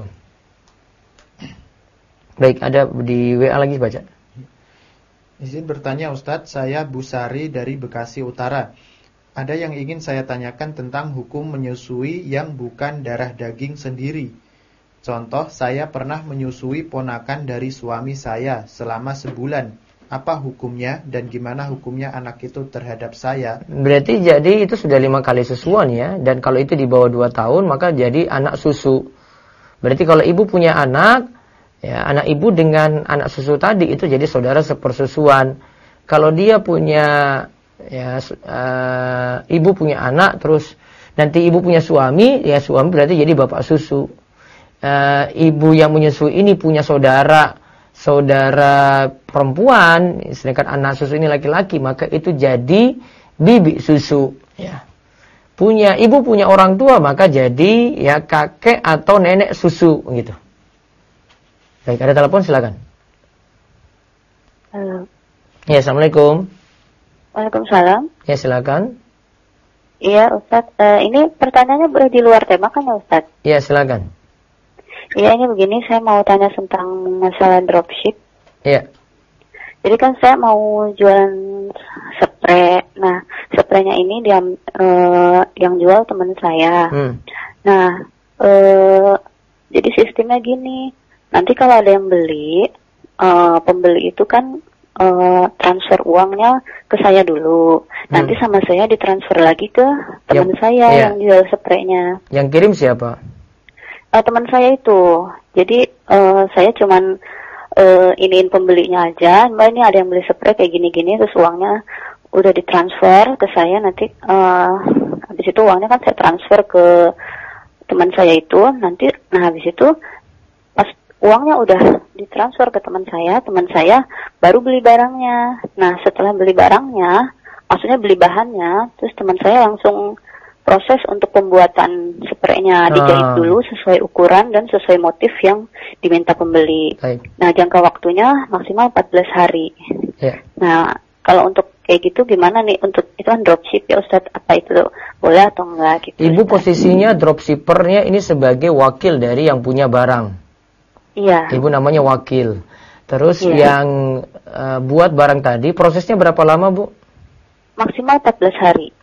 Baik, ada di WA lagi, baca. Izin bertanya Ustadz, saya Busari dari Bekasi Utara. Ada yang ingin saya tanyakan tentang hukum menyusui yang bukan darah daging sendiri. Contoh, saya pernah menyusui ponakan dari suami saya selama sebulan. Apa hukumnya dan gimana hukumnya anak itu terhadap saya? Berarti jadi itu sudah 5 kali susuan ya. Dan kalau itu di bawah 2 tahun maka jadi anak susu. Berarti kalau ibu punya anak, ya anak ibu dengan anak susu tadi itu jadi saudara sepersusuan. Kalau dia punya ibu punya anak, terus nanti ibu punya suami, ya suami berarti jadi bapak susu. Ibu yang menyusui ini punya saudara perempuan, sedangkan anak susu ini laki-laki, maka itu jadi bibi susu. Ya. Ibu punya orang tua, maka jadi ya kakek atau nenek susu gitu. Baik, ada telepon, silakan. Halo. Ya, assalamualaikum. Waalaikumsalam. Ya, silakan. Iya, Ustadz. Ini pertanyaannya boleh di luar tema kan ya, Ustadz? Ya, silakan. Iya, ini begini, saya mau tanya tentang masalah dropship. Iya. Jadi kan saya mau jualan spray. Nah, spraynya ini yang jual teman saya. Nah, jadi sistemnya gini. Nanti kalau ada yang beli, pembeli itu kan transfer uangnya ke saya dulu. Nanti sama saya ditransfer lagi ke teman saya yang jual spraynya. Yang kirim siapa? Teman saya itu. Jadi saya cuman iniin pembelinya aja. Mbak, ini ada yang beli spray kayak gini-gini, terus uangnya udah ditransfer ke saya. Nanti habis itu uangnya kan saya transfer ke teman saya itu. Nanti, nah habis itu pas uangnya udah ditransfer ke teman saya baru beli barangnya. Nah, setelah beli barangnya, maksudnya beli bahannya, terus teman saya langsung proses untuk pembuatan spraynya, dijahit dulu sesuai ukuran dan sesuai motif yang diminta pembeli. Baik. Nah, jangka waktunya maksimal 14 hari. Ya. Nah, kalau untuk kayak gitu gimana nih, untuk itu kan dropship ya Ustadz, apa itu boleh atau enggak gitu? Ibu Ustadz. posisinya dropshippernya ini sebagai wakil dari yang punya barang. Iya. Ibu namanya wakil. Terus yang buat barang tadi prosesnya berapa lama, Bu? Maksimal 14 hari.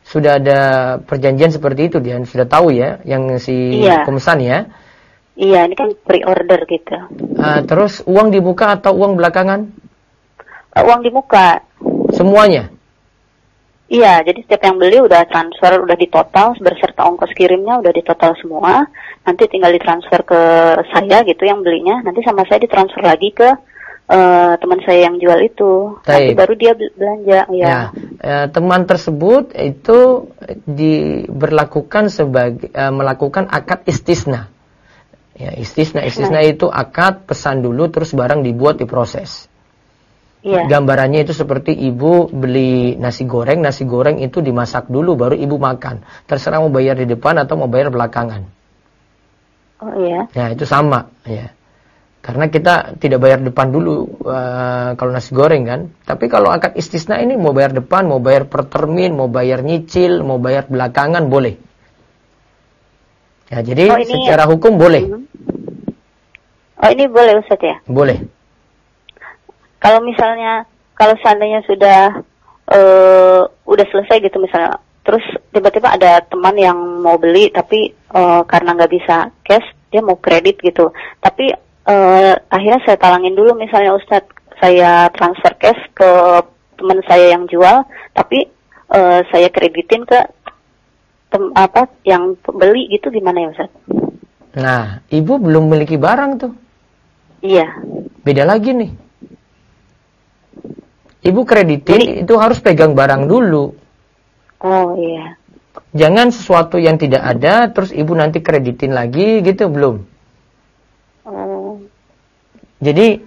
sudah ada perjanjian seperti itu, dia sudah tahu ya, yang si pemesan ya. Iya, ini kan pre-order gitu. Terus uang di muka atau uang belakangan? Uang di muka. Semuanya? Iya, jadi setiap yang beli udah transfer, udah ditotal berserta ongkos kirimnya udah ditotal semua. Nanti tinggal ditransfer ke saya gitu yang belinya. Nanti sama saya ditransfer lagi ke teman saya yang jual itu. Nanti baru dia belanja. Ya. Teman tersebut itu diberlakukan sebagai melakukan akad istisna. Ya, istisna itu akad pesan dulu terus barang dibuat diproses. Iya. Gambarannya itu seperti ibu beli nasi goreng itu dimasak dulu baru ibu makan. Terserah mau bayar di depan atau mau bayar belakangan. Oh iya. Ya, itu sama, ya. Karena kita tidak bayar depan dulu kalau nasi goreng kan. Tapi kalau akad istisna ini mau bayar depan, mau bayar per termin, mau bayar nyicil, mau bayar belakangan boleh. Ya, jadi secara hukum boleh. Oh, ini boleh Ustaz ya? Boleh. Kalau misalnya, kalau seandainya sudah selesai gitu misalnya, terus tiba-tiba ada teman yang mau beli tapi karena nggak bisa cash, dia mau kredit gitu. Tapi akhirnya saya talangin dulu misalnya Ustaz, saya transfer cash ke teman saya yang jual, tapi saya kreditin ke yang beli gitu, gimana ya Ustaz? Nah, ibu belum memiliki barang tuh. Iya. Beda lagi nih. Ibu kreditin itu harus pegang barang dulu. Oh iya. Jangan sesuatu yang tidak ada terus ibu nanti kreditin lagi gitu, belum. Oh. Jadi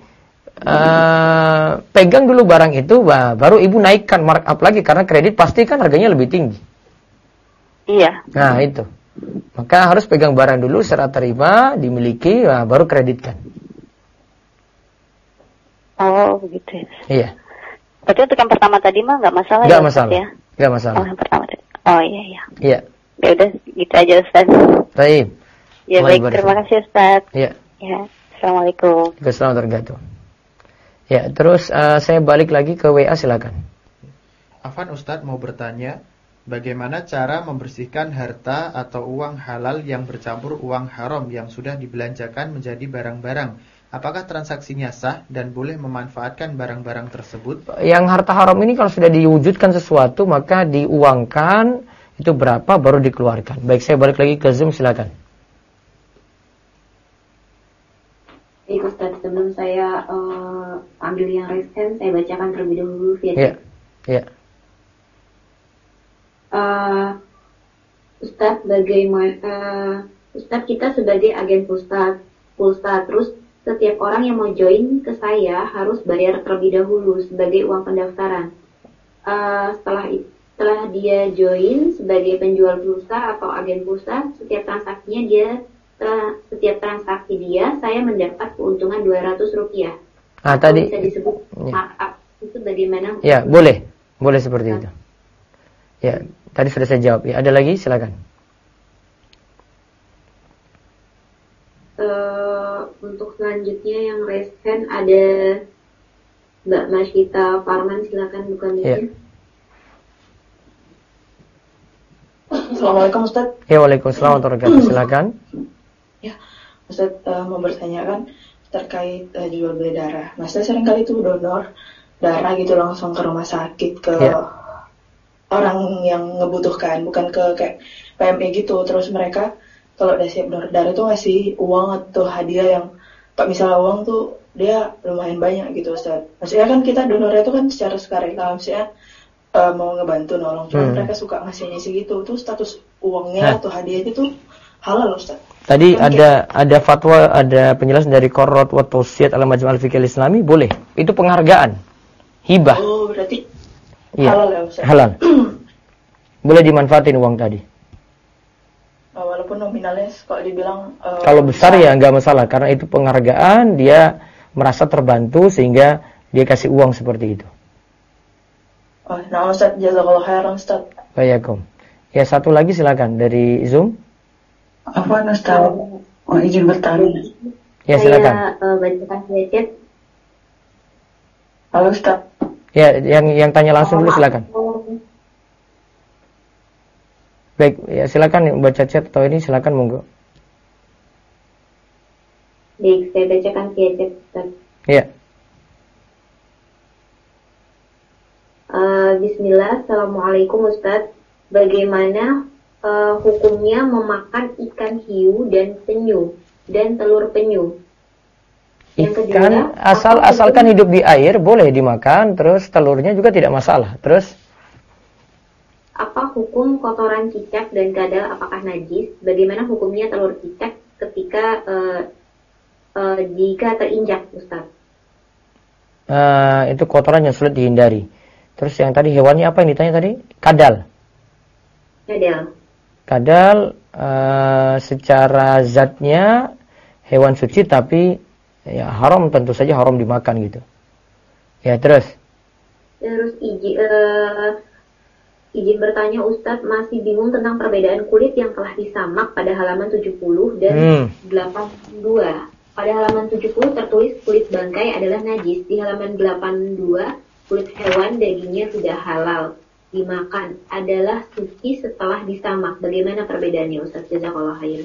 pegang dulu barang itu, baru ibu naikkan markup lagi karena kredit pasti kan harganya lebih tinggi. Iya. Nah itu, maka harus pegang barang dulu, serah terima, dimiliki, baru kreditkan. Oh begitu. Iya. Berarti untuk yang pertama tadi mah nggak masalah? Nggak masalah. Ya? Nggak masalah. Oh yang pertama tadi. Oh iya iya. Iya. Ya udah gitu aja Ustaz. Baik. Ya baik, terima kasih Ustaz. Iya. Ya. Assalamualaikum. Assalamualaikum warahmatullahi wabarakatuh. Ya, terus saya balik lagi ke WA, silakan. Afan, Ustadz mau bertanya, bagaimana cara membersihkan harta atau uang halal yang bercampur uang haram yang sudah dibelanjakan menjadi barang-barang? Apakah transaksinya sah dan boleh memanfaatkan barang-barang tersebut? Yang harta haram ini kalau sudah diwujudkan sesuatu, maka diuangkan, itu berapa baru dikeluarkan. Baik, saya balik lagi ke Zoom, silakan. Baik Ustaz, sebelum saya ambil yang resken, saya bacakan terlebih dahulu via chat. Iya. Ustaz, bagaimana Ustaz, kita sebagai agen pulsa, terus setiap orang yang mau join ke saya harus bayar terlebih dahulu sebagai uang pendaftaran. Setelah dia join sebagai penjual pulsa atau agen pulsa, setiap transaksi dia saya mendapat keuntungan Rp200. Tadi bisa disebut markup. Itu bagaimana? Ya, boleh seperti itu. Ya, tadi sudah saya jawab. Ya, ada lagi, silakan. Untuk selanjutnya yang resken ada Mbak Masyita Farman, silakan buka mic-nya. Assalamualaikum Ustaz. Ya, waalaikumsalam warahmatullahi wabarakatuh. Silakan. Ya, Ustaz mau bertanya kan terkait jual beli darah. Nah, saya sering kali tuh donor darah gitu langsung ke rumah sakit ke orang yang ngebutuhkan, bukan ke kayak PMI gitu. Terus mereka kalau udah siap donor darah itu ngasih uang atau hadiah yang misalnya uang tuh dia lumayan banyak gitu Ustaz. Maksudnya kan kita donornya itu kan secara sukarela, maksudnya mau ngebantu nolong. Cuma mereka suka ngasihnya segitu. Tuh status uangnya atau hadiahnya itu halal Ustaz. Tadi kan ada fatwa, ada penjelasan dari Qurrat wa Tawsiyat al-Majmu' al-Fiqh al-Islami, boleh. Itu penghargaan, hibah. Oh, berarti halal ya Ustaz. Halal. Boleh dimanfaatin uang tadi. Walaupun nominalnya kalau dibilang kalau besar ya nggak masalah, karena itu penghargaan, dia merasa terbantu sehingga dia kasih uang seperti itu. Nah Ustaz, jazakallahu khairan Ustaz. Bayakum. Ya, satu lagi silakan dari Zoom. Apa Ustaz? Mau izin bertanya. Ya, silakan. Saya bacakan via chat. Halo Ustaz. Ya, yang tanya langsung dulu silakan. Baik, ya silakan baca chat atau ini silakan monggo. Baik, saya bacakan via chat, Ustaz. Iya. Bismillah, Assalamualaikum Ustaz. Bagaimana hukumnya memakan ikan hiu dan penyu dan telur penyu? Yang Ikan kedua, asalkan hidup di air boleh dimakan, terus telurnya juga tidak masalah. Terus apa hukum kotoran cicak dan kadal, apakah najis? Bagaimana hukumnya telur cicak ketika jika terinjak, Ustaz? Itu kotoran yang sulit dihindari. Terus yang tadi hewannya apa yang ditanya tadi? Kadal. Kadal secara zatnya hewan suci, tapi ya haram, tentu saja haram dimakan gitu. Ya, terus izin bertanya Ustadz, masih bingung tentang perbedaan kulit yang telah disamak pada halaman 70 dan 82. Pada halaman 70 tertulis kulit bangkai adalah najis. Di halaman 82 kulit hewan dagingnya sudah halal dimakan, adalah suci setelah disamak. Bagaimana perbedaannya Ustadz? Jazakallah khair.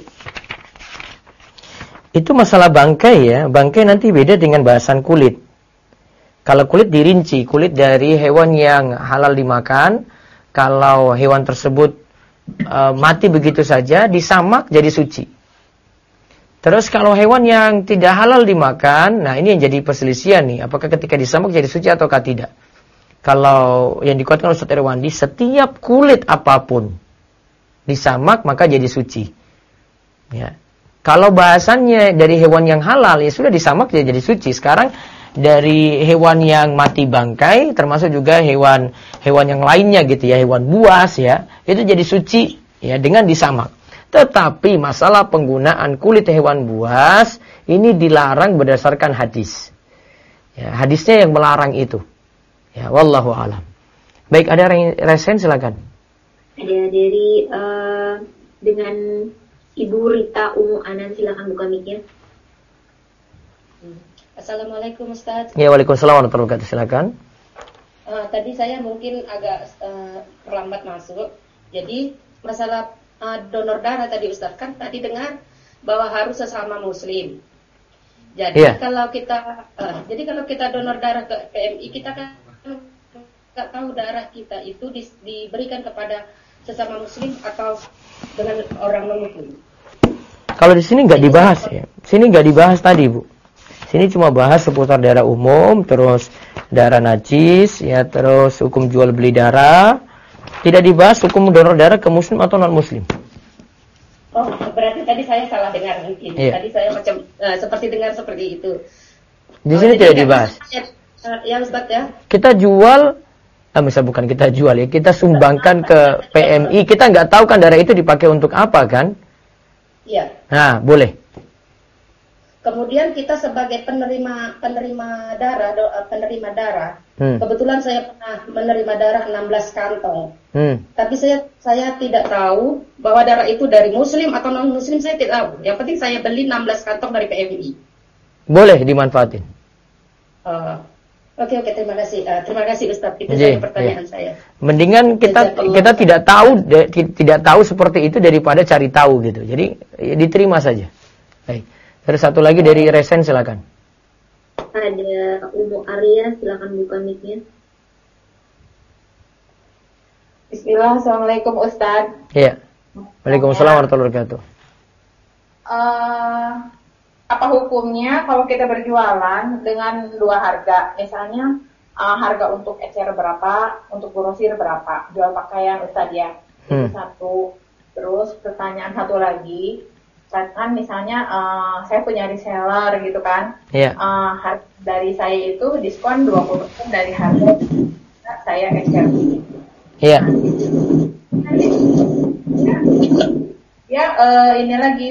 itu masalah bangkai ya. Bangkai nanti beda dengan bahasan kulit. Kalau kulit dirinci, kulit dari hewan yang halal dimakan, kalau hewan tersebut mati begitu saja, disamak jadi suci. Terus kalau hewan yang tidak halal dimakan, nah ini yang jadi perselisihan nih, apakah ketika disamak jadi suci ataukah tidak. Kalau yang dikuatkan oleh Ustaz Irwandi, setiap kulit apapun disamak maka jadi suci. Ya. Kalau bahasannya dari hewan yang halal, ya sudah disamak jadi suci. Sekarang dari hewan yang mati bangkai, termasuk juga hewan yang lainnya gitu ya, hewan buas ya, itu jadi suci ya dengan disamak. Tetapi masalah penggunaan kulit hewan buas ini dilarang berdasarkan hadis. Ya, hadisnya yang melarang itu. Ya, wallahu alam. Baik, ada resen silakan. Ada dari dengan Ibu Rita Umu Anan, silakan buka mic-nya. Assalamualaikum Ustaz. Ya, waalaikumsalam warahmatullahi wabarakatuh. Silakan. Tadi saya mungkin agak terlambat masuk. Jadi masalah donor darah tadi Ustaz, kan tadi dengar bahwa harus sesama muslim. Jadi kalau kita donor darah ke PMI, kita kan nggak tahu darah kita itu diberikan kepada sesama muslim atau dengan orang non muslim. Kalau di sini nggak dibahas ya. Sini nggak dibahas tadi Bu. Sini cuma bahas seputar darah umum, terus darah najis, ya, terus hukum jual beli darah. Tidak dibahas hukum donor darah ke muslim atau non muslim. Oh, berarti tadi saya salah dengar mungkin. Iya. Tadi saya macam seperti dengar seperti itu. Di sini tidak dibahas. Ya Ustaz ya. Kita jual, misal bukan kita jual ya, kita sumbangkan ke PMI. Kita nggak tahu kan darah itu dipakai untuk apa kan? Iya. Nah, boleh. Kemudian kita sebagai penerima darah, kebetulan saya pernah menerima darah 16 kantong. Tapi saya tidak tahu bahwa darah itu dari muslim atau non muslim, saya tidak tahu. Yang penting saya beli 16 kantong dari PMI. Boleh dimanfaatin. Oke, terima kasih Ustaz. Itu saja pertanyaan saya. Mendingan kita tidak tahu seperti itu daripada cari tahu gitu. Jadi diterima saja. Baik. Ada satu lagi dari Resen, silakan. Ada Umu Arya, silakan buka mic-nya. Bismillah, Assalamualaikum Ustaz. Iya. Waalaikumsalam warahmatullahi wabarakatuh. Apa hukumnya kalau kita berjualan dengan dua harga? Misalnya harga untuk ecer berapa, untuk grosir berapa, jual pakaian Ustaz ya. Itu satu. Terus pertanyaan satu lagi, kan misalnya saya punya reseller gitu kan. Dari saya itu diskon 20% dari harga saya ecer. Iya. Ini lagi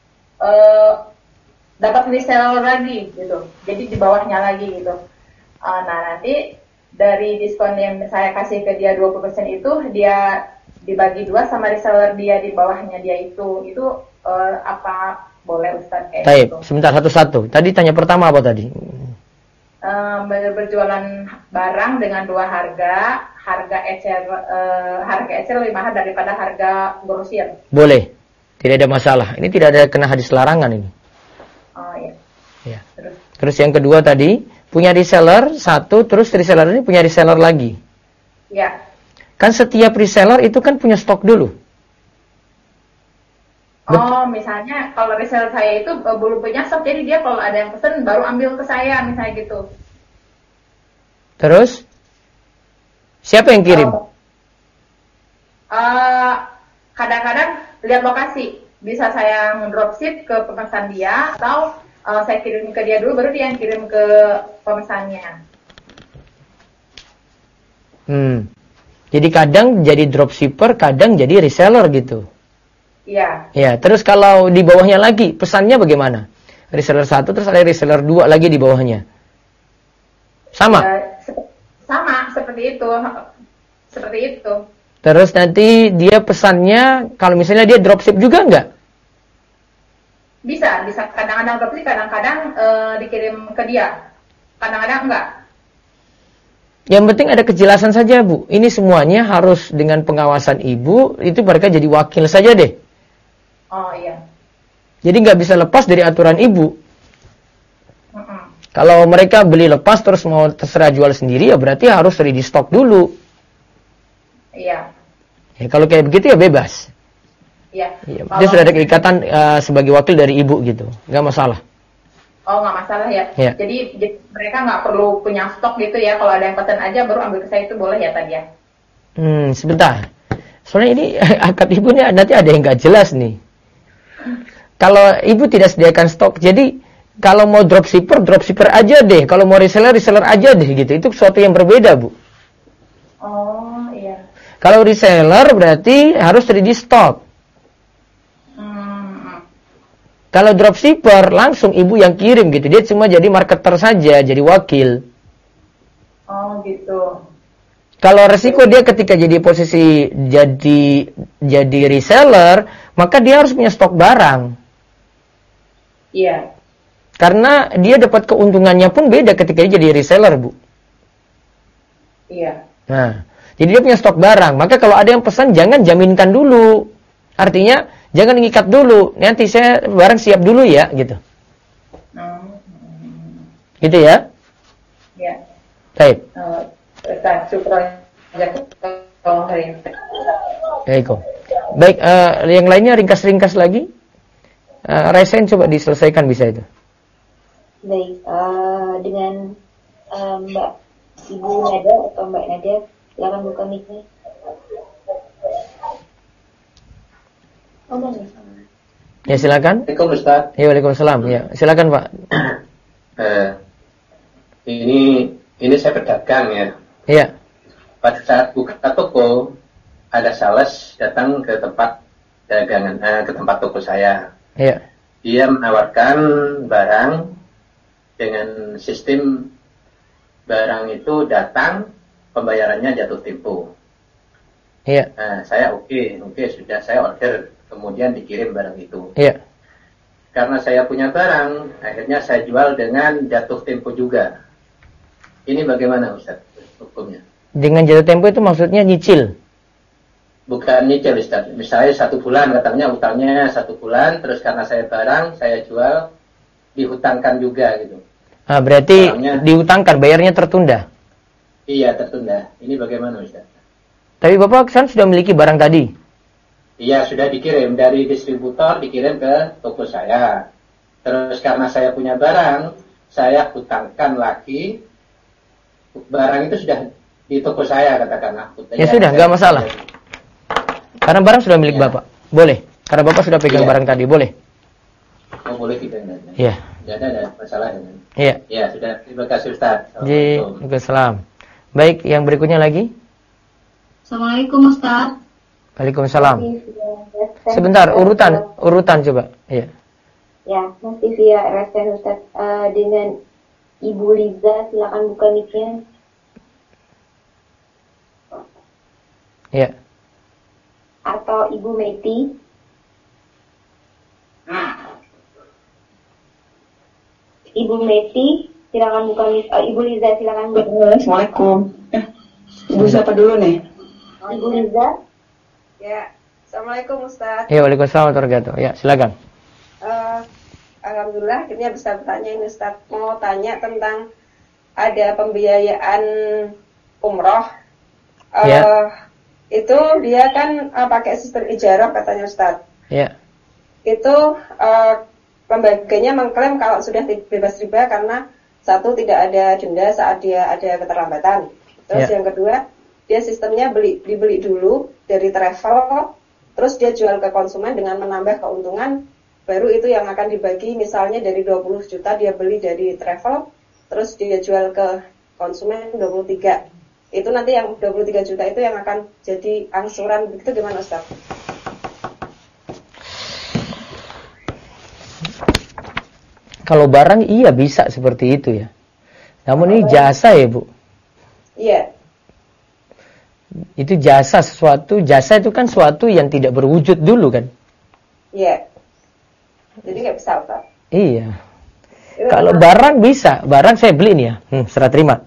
dapat reseller lagi gitu. Jadi di bawahnya lagi gitu. Nah, nanti dari diskon yang saya kasih ke dia 20% itu dia dibagi dua sama reseller dia di bawahnya dia itu apa boleh Ustaz kayak Baik, gitu? sebentar satu-satu. Tadi tanya pertama apa tadi? Berjualan barang dengan dua harga harga ecer lebih mahal daripada harga grosir? Boleh, tidak ada masalah. Ini tidak ada kena hadis larangan ini. Oh iya. Ya. Terus yang kedua tadi, punya reseller satu, terus reseller ini punya reseller lagi. Ya. Kan setiap reseller itu kan punya stok dulu. Oh, misalnya kalau reseller saya itu belum punya stok, jadi dia kalau ada yang pesen baru ambil ke saya, misalnya gitu. Terus siapa yang kirim? Kadang-kadang lihat lokasi, bisa saya dropship ke pemesan dia, atau saya kirim ke dia dulu, baru dia yang kirim ke pemesannya. Jadi kadang jadi dropshipper, kadang jadi reseller gitu. Iya. Ya, terus kalau di bawahnya lagi, pesannya bagaimana? Reseller 1, terus ada reseller 2 lagi di bawahnya. Sama? Sama, seperti itu. Seperti itu. Terus nanti dia pesannya, kalau misalnya dia dropship juga enggak? Bisa kadang-kadang dropship, kadang-kadang dikirim ke dia. Kadang-kadang enggak. Yang penting ada kejelasan saja, Bu. Ini semuanya harus dengan pengawasan Ibu, itu mereka jadi wakil saja deh. Oh iya. Jadi nggak bisa lepas dari aturan Ibu. Kalau mereka beli lepas terus mau terserah jual sendiri, ya berarti harus ready stock dulu. Iya. Ya, kalau kayak begitu ya bebas. Iya. Ya, dia sudah ada keikatan sebagai wakil dari Ibu gitu, nggak masalah. Oh, nggak masalah ya. Ya. Jadi mereka nggak perlu punya stok gitu ya. Kalau ada yang pesan aja baru ambil ke saya, itu boleh ya tadi ya? Sebentar. Soalnya ini akad Ibu nih nanti ada yang nggak jelas nih. Kalau Ibu tidak sediakan stok, jadi kalau mau dropshipper aja deh. Kalau mau reseller aja deh gitu. Itu sesuatu yang berbeda, Bu. Oh, iya. Kalau reseller berarti harus ready stock. Kalau dropshipper langsung Ibu yang kirim gitu. Dia cuma jadi marketer saja, jadi wakil. Oh, gitu. Kalau resiko dia ketika jadi posisi jadi reseller, maka dia harus punya stok barang. Iya. Karena dia dapat keuntungannya pun beda ketika dia jadi reseller, Bu. Iya. Nah, jadi dia punya stok barang. Maka kalau ada yang pesan, jangan jaminkan dulu. Artinya, jangan mengikat dulu. Nanti saya barang siap dulu ya, gitu. Gitu ya? Iya. Baik. Baik, yang lainnya ringkas-ringkas lagi. Resen coba diselesaikan bisa itu. Baik, dengan Mbak Ibu Nada atau Mbak Nadia, silakan buka mic-nya. Ya silakan. Assalamualaikum Ustaz. Ya, waalaikumsalam. Ya, silakan Pak. Ini saya pedagang ya. Iya. Pada saat buka toko, ada sales datang ke tempat dagangan, ke tempat toko saya. Iya. Dia menawarkan barang dengan sistem barang itu datang, pembayarannya jatuh tempo. Iya. Nah, saya oke, sudah saya order, kemudian dikirim barang itu. Iya. Karena saya punya barang, akhirnya saya jual dengan jatuh tempo juga. Ini bagaimana Ustaz hukumnya? Dengan jatuh tempo itu maksudnya nyicil? Bukan nyicil Ustaz. Misalnya 1 bulan, katanya utangnya 1 bulan, terus karena saya barang, saya jual, dihutangkan juga gitu. Berarti barangnya dihutangkan, bayarnya tertunda? Iya, tertunda. Ini bagaimana Ustaz? Tapi Bapak kan sudah memiliki barang tadi? Iya, sudah dikirim dari distributor, dikirim ke toko saya. Terus karena saya punya barang, saya hutangkan lagi. Barang itu sudah di toko saya, katakanlah. Ya sudah, nggak masalah. Karena barang sudah milik Bapak. Boleh. Karena Bapak sudah pegang barang tadi, boleh. Oh, boleh gitu. Iya. Tidak ada masalah. Iya. Ya, sudah. Terima kasih Ustaz. Waalaikumsalam. Baik, yang berikutnya lagi. Assalamualaikum Ustaz. Waalaikumsalam. Sebentar, urutan coba. Iya. Ya, masih via RSN Ustaz. Dengan Ibu Liza, silakan buka mic-nya. Iya. Atau Ibu Meti. Ibu Meti, silakan buka mic. Ibu Liza, silakan buka. Assalamualaikum. Ibu siapa dulu nih? Ibu Riza. Ya, Assalamualaikum Ustaz. Ya, waalaikumsalam warahmatullahi wabarakatuh. Ya, silakan. Alhamdulillah akhirnya bisa bertanya ini Ustaz. Mau tanya tentang ada pembiayaan umroh. Itu dia kan pakai sistem ijarah katanya Ustaz. Ya. Itu lembaganya mengklaim kalau sudah bebas riba karena satu, tidak ada denda saat dia ada keterlambatan. Terus yang kedua, dia sistemnya dibeli dulu dari travel, terus dia jual ke konsumen dengan menambah keuntungan, baru itu yang akan dibagi, misalnya dari 20 juta dia beli dari travel, terus dia jual ke konsumen 23. Itu nanti yang 23 juta itu yang akan jadi angsuran, begitu gimana Ustaz? Kalau barang iya bisa seperti itu ya. Namun ini jasa ya Bu. Iya. Itu jasa sesuatu, jasa itu kan suatu yang tidak berwujud dulu kan. Iya. Jadi nggak bisa Ustaz. Iya. Kalau barang bisa, barang saya beli nih ya, serah terima.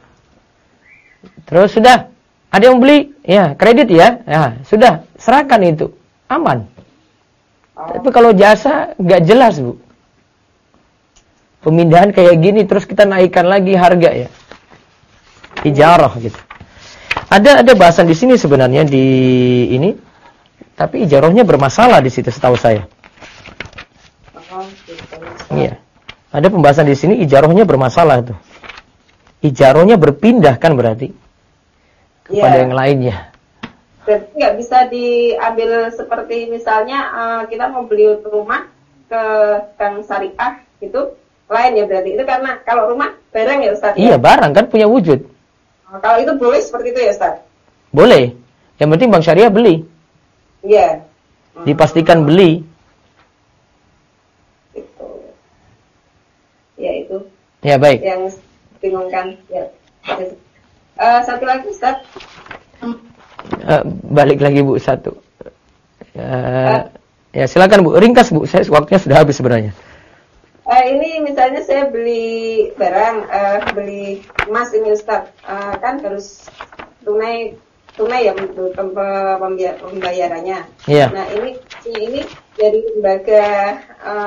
Terus sudah, ada yang beli, ya kredit ya, sudah serahkan itu, aman. Tapi kalau jasa nggak jelas Bu. Pemindahan kayak gini terus kita naikkan lagi harga ya. Ijarah gitu. Ada bahasan di sini sebenarnya di ini, tapi ijarahnya bermasalah di situ setahu saya. Iya. Ada pembahasan di sini ijarahnya bermasalah tuh. Ijarahnya berpindah kan berarti kepada yang lainnya. Berarti nggak bisa diambil seperti misalnya kita mau beli rumah ke bank syariah gitu. Lain ya berarti itu karena kalau rumah barang ya Ustaz. Iya, barang kan punya wujud. Kalau itu boleh seperti itu ya Ustaz? Boleh. Yang penting bank syariah beli. Iya. Dipastikan beli. Itu. Ya itu. Ya baik. Yang bingungkan. Ya. Satu lagi Ustaz. Balik lagi Bu satu. Ya silakan Bu, ringkas Bu. Saya waktunya sudah habis sebenarnya. Ini misalnya saya beli barang, beli emas ini Ustaz, kan harus tunai ya pembayarannya. Yeah. Nah ini dari lembaga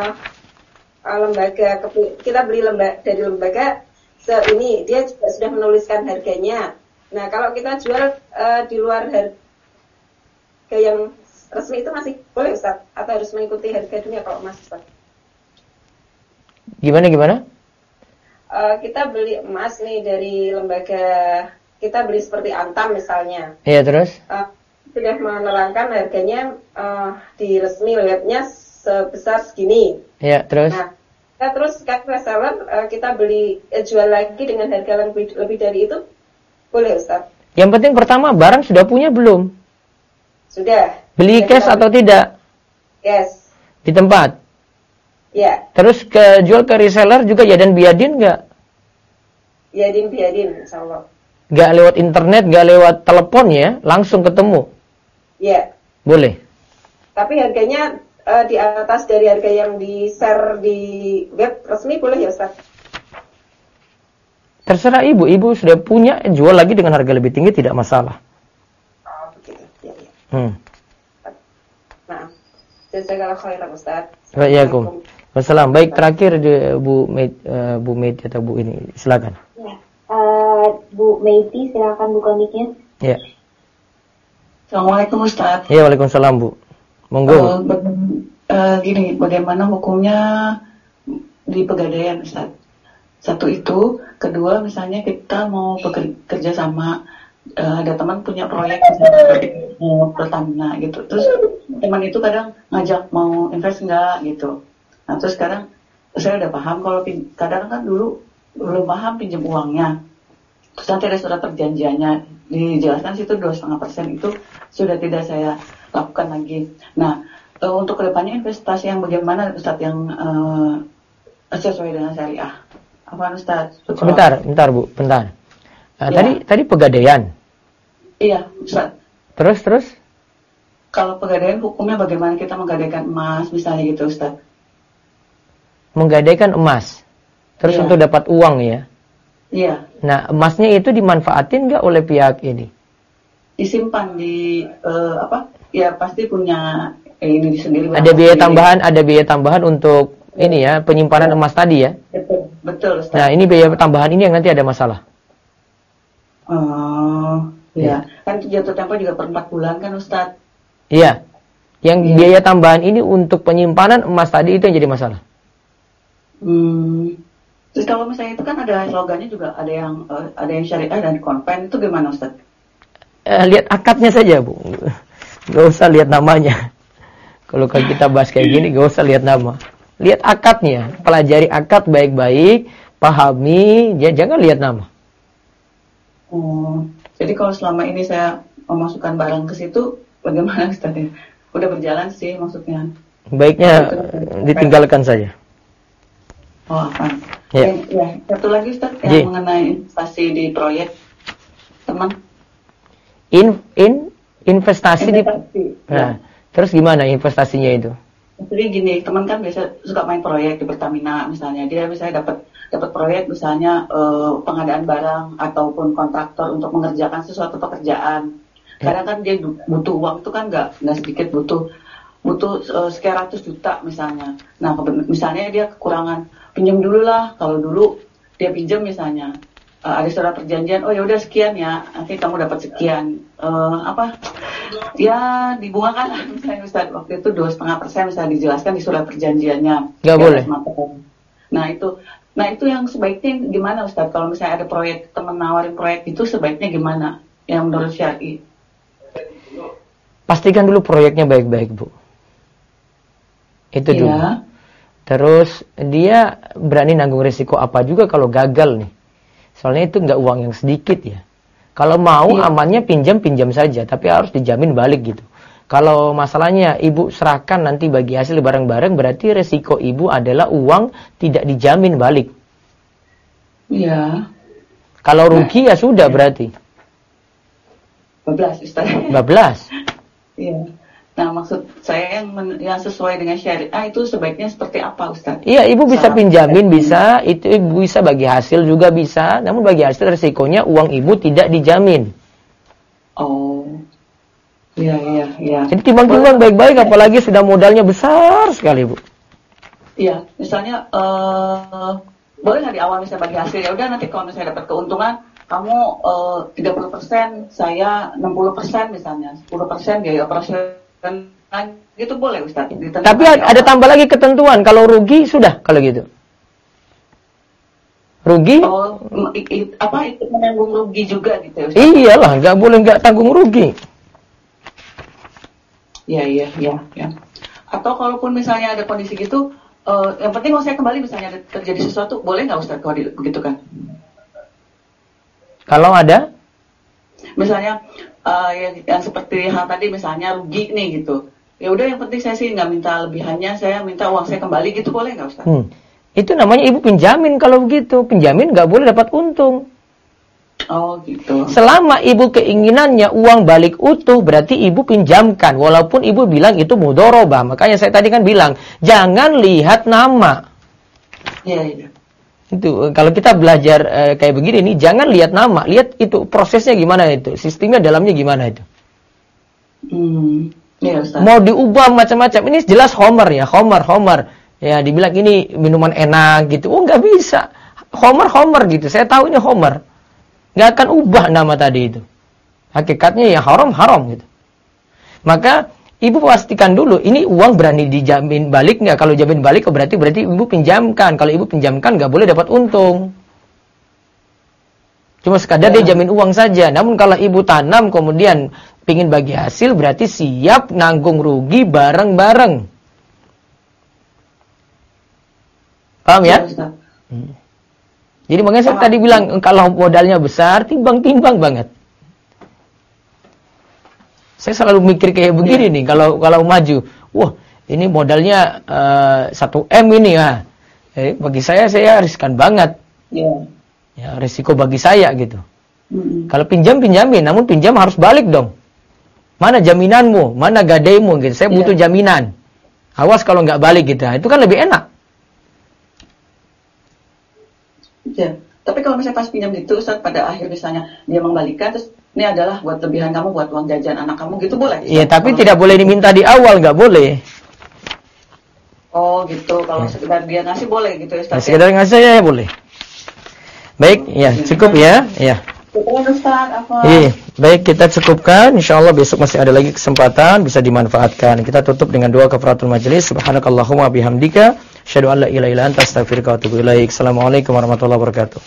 kita beli dari lembaga ini dia juga sudah menuliskan harganya. Nah kalau kita jual di luar harga yang resmi itu masih boleh Ustaz, atau harus mengikuti harga dunia kalau emas Ustaz? Gimana? Kita beli emas nih dari lembaga, kita beli seperti Antam misalnya. Iya terus? Sudah menerangkan harganya di resmi webnya sebesar segini. Iya terus? Nah, kita terus kan reseller kita beli jual lagi dengan harga lebih dari itu, boleh Ustaz? Yang penting pertama barang sudah punya belum? Sudah. Beli cash atau tidak? Cash. Di tempat? Ya. Terus jual ke reseller juga yadan biadin nggak? Biadin, insyaallah. Nggak lewat internet, nggak lewat telepon ya, langsung ketemu? Iya. Boleh. Tapi harganya di atas dari harga yang di-share di web resmi boleh ya Ustaz? Terserah ibu sudah punya, jual lagi dengan harga lebih tinggi tidak masalah. Oh begitu, ya. Nah, jazakallahu khairan Ustaz. Waalaikumsalam. Wassalam. Baik, terakhir Bu Meiti atau Bu ini, silakan. Ya. Bu Meiti, silakan buka mic-nya. Ya. Assalamualaikum Ustaz. Ya, waalaikumsalam Bu. Monggo. Gini, bagaimana hukumnya di pegadaian Ustaz? Satu itu, kedua misalnya kita mau bekerja sama, ada teman punya proyek misalnya Pertamina gitu, terus teman itu kadang ngajak mau invest enggak gitu. Nah terus sekarang saya udah paham kalau kadang kan dulu belum paham pinjam uangnya, terus nanti ada surat perjanjiannya dijelaskan situ 2,5% itu sudah tidak saya lakukan lagi. Nah untuk kedepannya investasi yang bagaimana Ustaz yang sesuai dengan syariah? Apa Ustaz? Bentar Bu, bentar. Ya. Tadi pegadaian. Iya Ustaz. Terus? Kalau pegadaian hukumnya bagaimana kita menggadaikan emas misalnya gitu Ustaz? Menggadaikan emas. Terus untuk dapat uang ya? Iya. Nah, emasnya itu dimanfaatin nggak oleh pihak ini? Disimpan di ya pasti punya ini sendiri. Ada biaya tambahan untuk ini ya, penyimpanan emas tadi ya. Betul, Ustaz. Nah, ini biaya tambahan ini yang nanti ada masalah. Ya. Kan jatuh tempo juga per 4 bulan kan, Ustaz? Iya. Yang biaya tambahan ini untuk penyimpanan emas tadi itu yang jadi masalah. Terus kalau misalnya itu kan ada slogannya juga, ada yang syariah dan konven, itu gimana, Ustaz? Lihat akadnya saja, Bu. Gak usah lihat namanya. Kalau kita bahas kayak gini, gak usah lihat nama. Lihat akadnya, pelajari akad baik-baik, pahami, jangan lihat nama. Jadi kalau selama ini saya memasukkan barang ke situ, bagaimana, Ustaz? Udah berjalan sih maksudnya. Baiknya ditinggalkan saja. Aman. Ya. Satu lagi, Ustaz, yang mengenai investasi di proyek teman. Investasi. Nah, terus gimana investasinya itu? Jadi gini, teman kan biasa suka main proyek di Pertamina misalnya. Dia misalnya dapat proyek misalnya pengadaan barang ataupun kontraktor untuk mengerjakan sesuatu pekerjaan. Kadang kan dia butuh uang itu kan nggak sedikit, butuh sekian ratus juta misalnya. Nah, misalnya dia kekurangan, pinjam dulu lah. Kalau dulu dia pinjam misalnya, ada surat perjanjian, oh ya udah sekian ya, nanti kamu dapat sekian. Ya dibungakan lah misalnya, Ustaz. Waktu itu 2,5% misalnya dijelaskan di surat perjanjiannya. Nggak boleh. Nah itu yang sebaiknya gimana, Ustaz? Kalau misalnya ada proyek, teman nawarin proyek itu sebaiknya gimana? Yang menurut syar'i? Pastikan dulu proyeknya baik-baik, Bu. Itu dulu. Ya. Terus dia berani nanggung risiko apa juga kalau gagal nih. Soalnya itu nggak uang yang sedikit ya. Kalau mau amannya pinjam saja, tapi harus dijamin balik gitu. Kalau masalahnya ibu serahkan nanti bagi hasil bareng-bareng, berarti risiko ibu adalah uang tidak dijamin balik. Iya. Kalau rugi ya sudah berarti. Bablas, Ustaz. Bablas. Iya. Nah, maksud saya yang sesuai dengan syariah itu sebaiknya seperti apa, Ustaz? Iya, ibu bisa pinjamin, bisa. Itu ibu bisa bagi hasil juga bisa. Namun bagi hasil risikonya uang ibu tidak dijamin. Oh. Iya. Jadi timbang-timbang baik-baik, apalagi sudah modalnya besar sekali, Bu. Iya, misalnya boleh nggak di awal misalnya bagi hasil, ya udah nanti kalau misalnya dapat keuntungan kamu 30%, saya 60% misalnya, 10% biaya operasional gitu boleh, Ustaz. Tapi ada tambah lagi ketentuan, kalau rugi sudah kalau gitu. Rugi? Ikut menanggung rugi juga gitu ya, Ustaz? Iyalah, nggak boleh nggak tanggung rugi. Iya. Atau kalaupun misalnya ada kondisi gitu, yang penting kalau saya kembali misalnya terjadi sesuatu, boleh nggak, Ustaz, kalau begitu kan? Kalau ada? Misalnya yang seperti hal tadi misalnya rugi nih gitu. Ya udah yang penting saya sih nggak minta lebihannya, saya minta uang saya kembali gitu, boleh nggak, Ustaz? Itu namanya ibu pinjamin kalau begitu. Pinjamin nggak boleh dapat untung. Oh gitu. Selama ibu keinginannya uang balik utuh, berarti ibu pinjamkan. Walaupun ibu bilang itu mudharabah. Makanya saya tadi kan bilang, jangan lihat nama. Iya. Itu kalau kita belajar kayak begini nih, jangan lihat nama, lihat itu prosesnya gimana itu, sistemnya dalamnya gimana itu. Ya, Ustaz. Mau diubah macam-macam, ini jelas homer ya, homer. Ya dibilang ini minuman enak gitu, oh nggak bisa, homer gitu, saya tahu ini homer, nggak akan ubah nama tadi itu. Hakikatnya ya haram gitu. Maka ibu pastikan dulu, ini uang berani dijamin balik nggak? Kalau jamin balik, berarti ibu pinjamkan. Kalau ibu pinjamkan, nggak boleh dapat untung. Cuma sekadar dia jamin uang saja. Namun kalau ibu tanam, kemudian pingin bagi hasil, berarti siap nanggung rugi bareng-bareng. Paham ya? Jadi makanya saya tadi bilang, kalau modalnya besar, timbang-timbang banget. Saya selalu mikir kayak begini nih, kalau maju, wah ini modalnya 1M ini ya, bagi saya riskan banget, ya risiko bagi saya gitu. Kalau pinjamin, namun pinjam harus balik dong. Mana jaminanmu, mana gadaimu gitu, saya butuh jaminan. Awas kalau nggak balik gitu, itu kan lebih enak. Ya. Tapi kalau misalnya pas pinjam itu Ustaz, pada akhir misalnya dia mengembalikan, terus ini adalah buat lebihan kamu, buat uang jajan anak kamu, gitu boleh? Iya, tapi tidak boleh diminta di awal, nggak boleh. Oh gitu, kalau sekedar dia ngasih boleh gitu ya Ustaz? Sekedar ngasih ya boleh. Baik, ya cukup ya. Ya. Iya, baik, kita cukupkan. Insyaallah besok masih ada lagi kesempatan bisa dimanfaatkan. Kita tutup dengan doa kafaratul majelis. Subhanakallahumma bihamdika, asyhadu an la ilaha illa anta, astaghfiruka wa atubu ilaik. Assalamualaikum warahmatullahi wabarakatuh.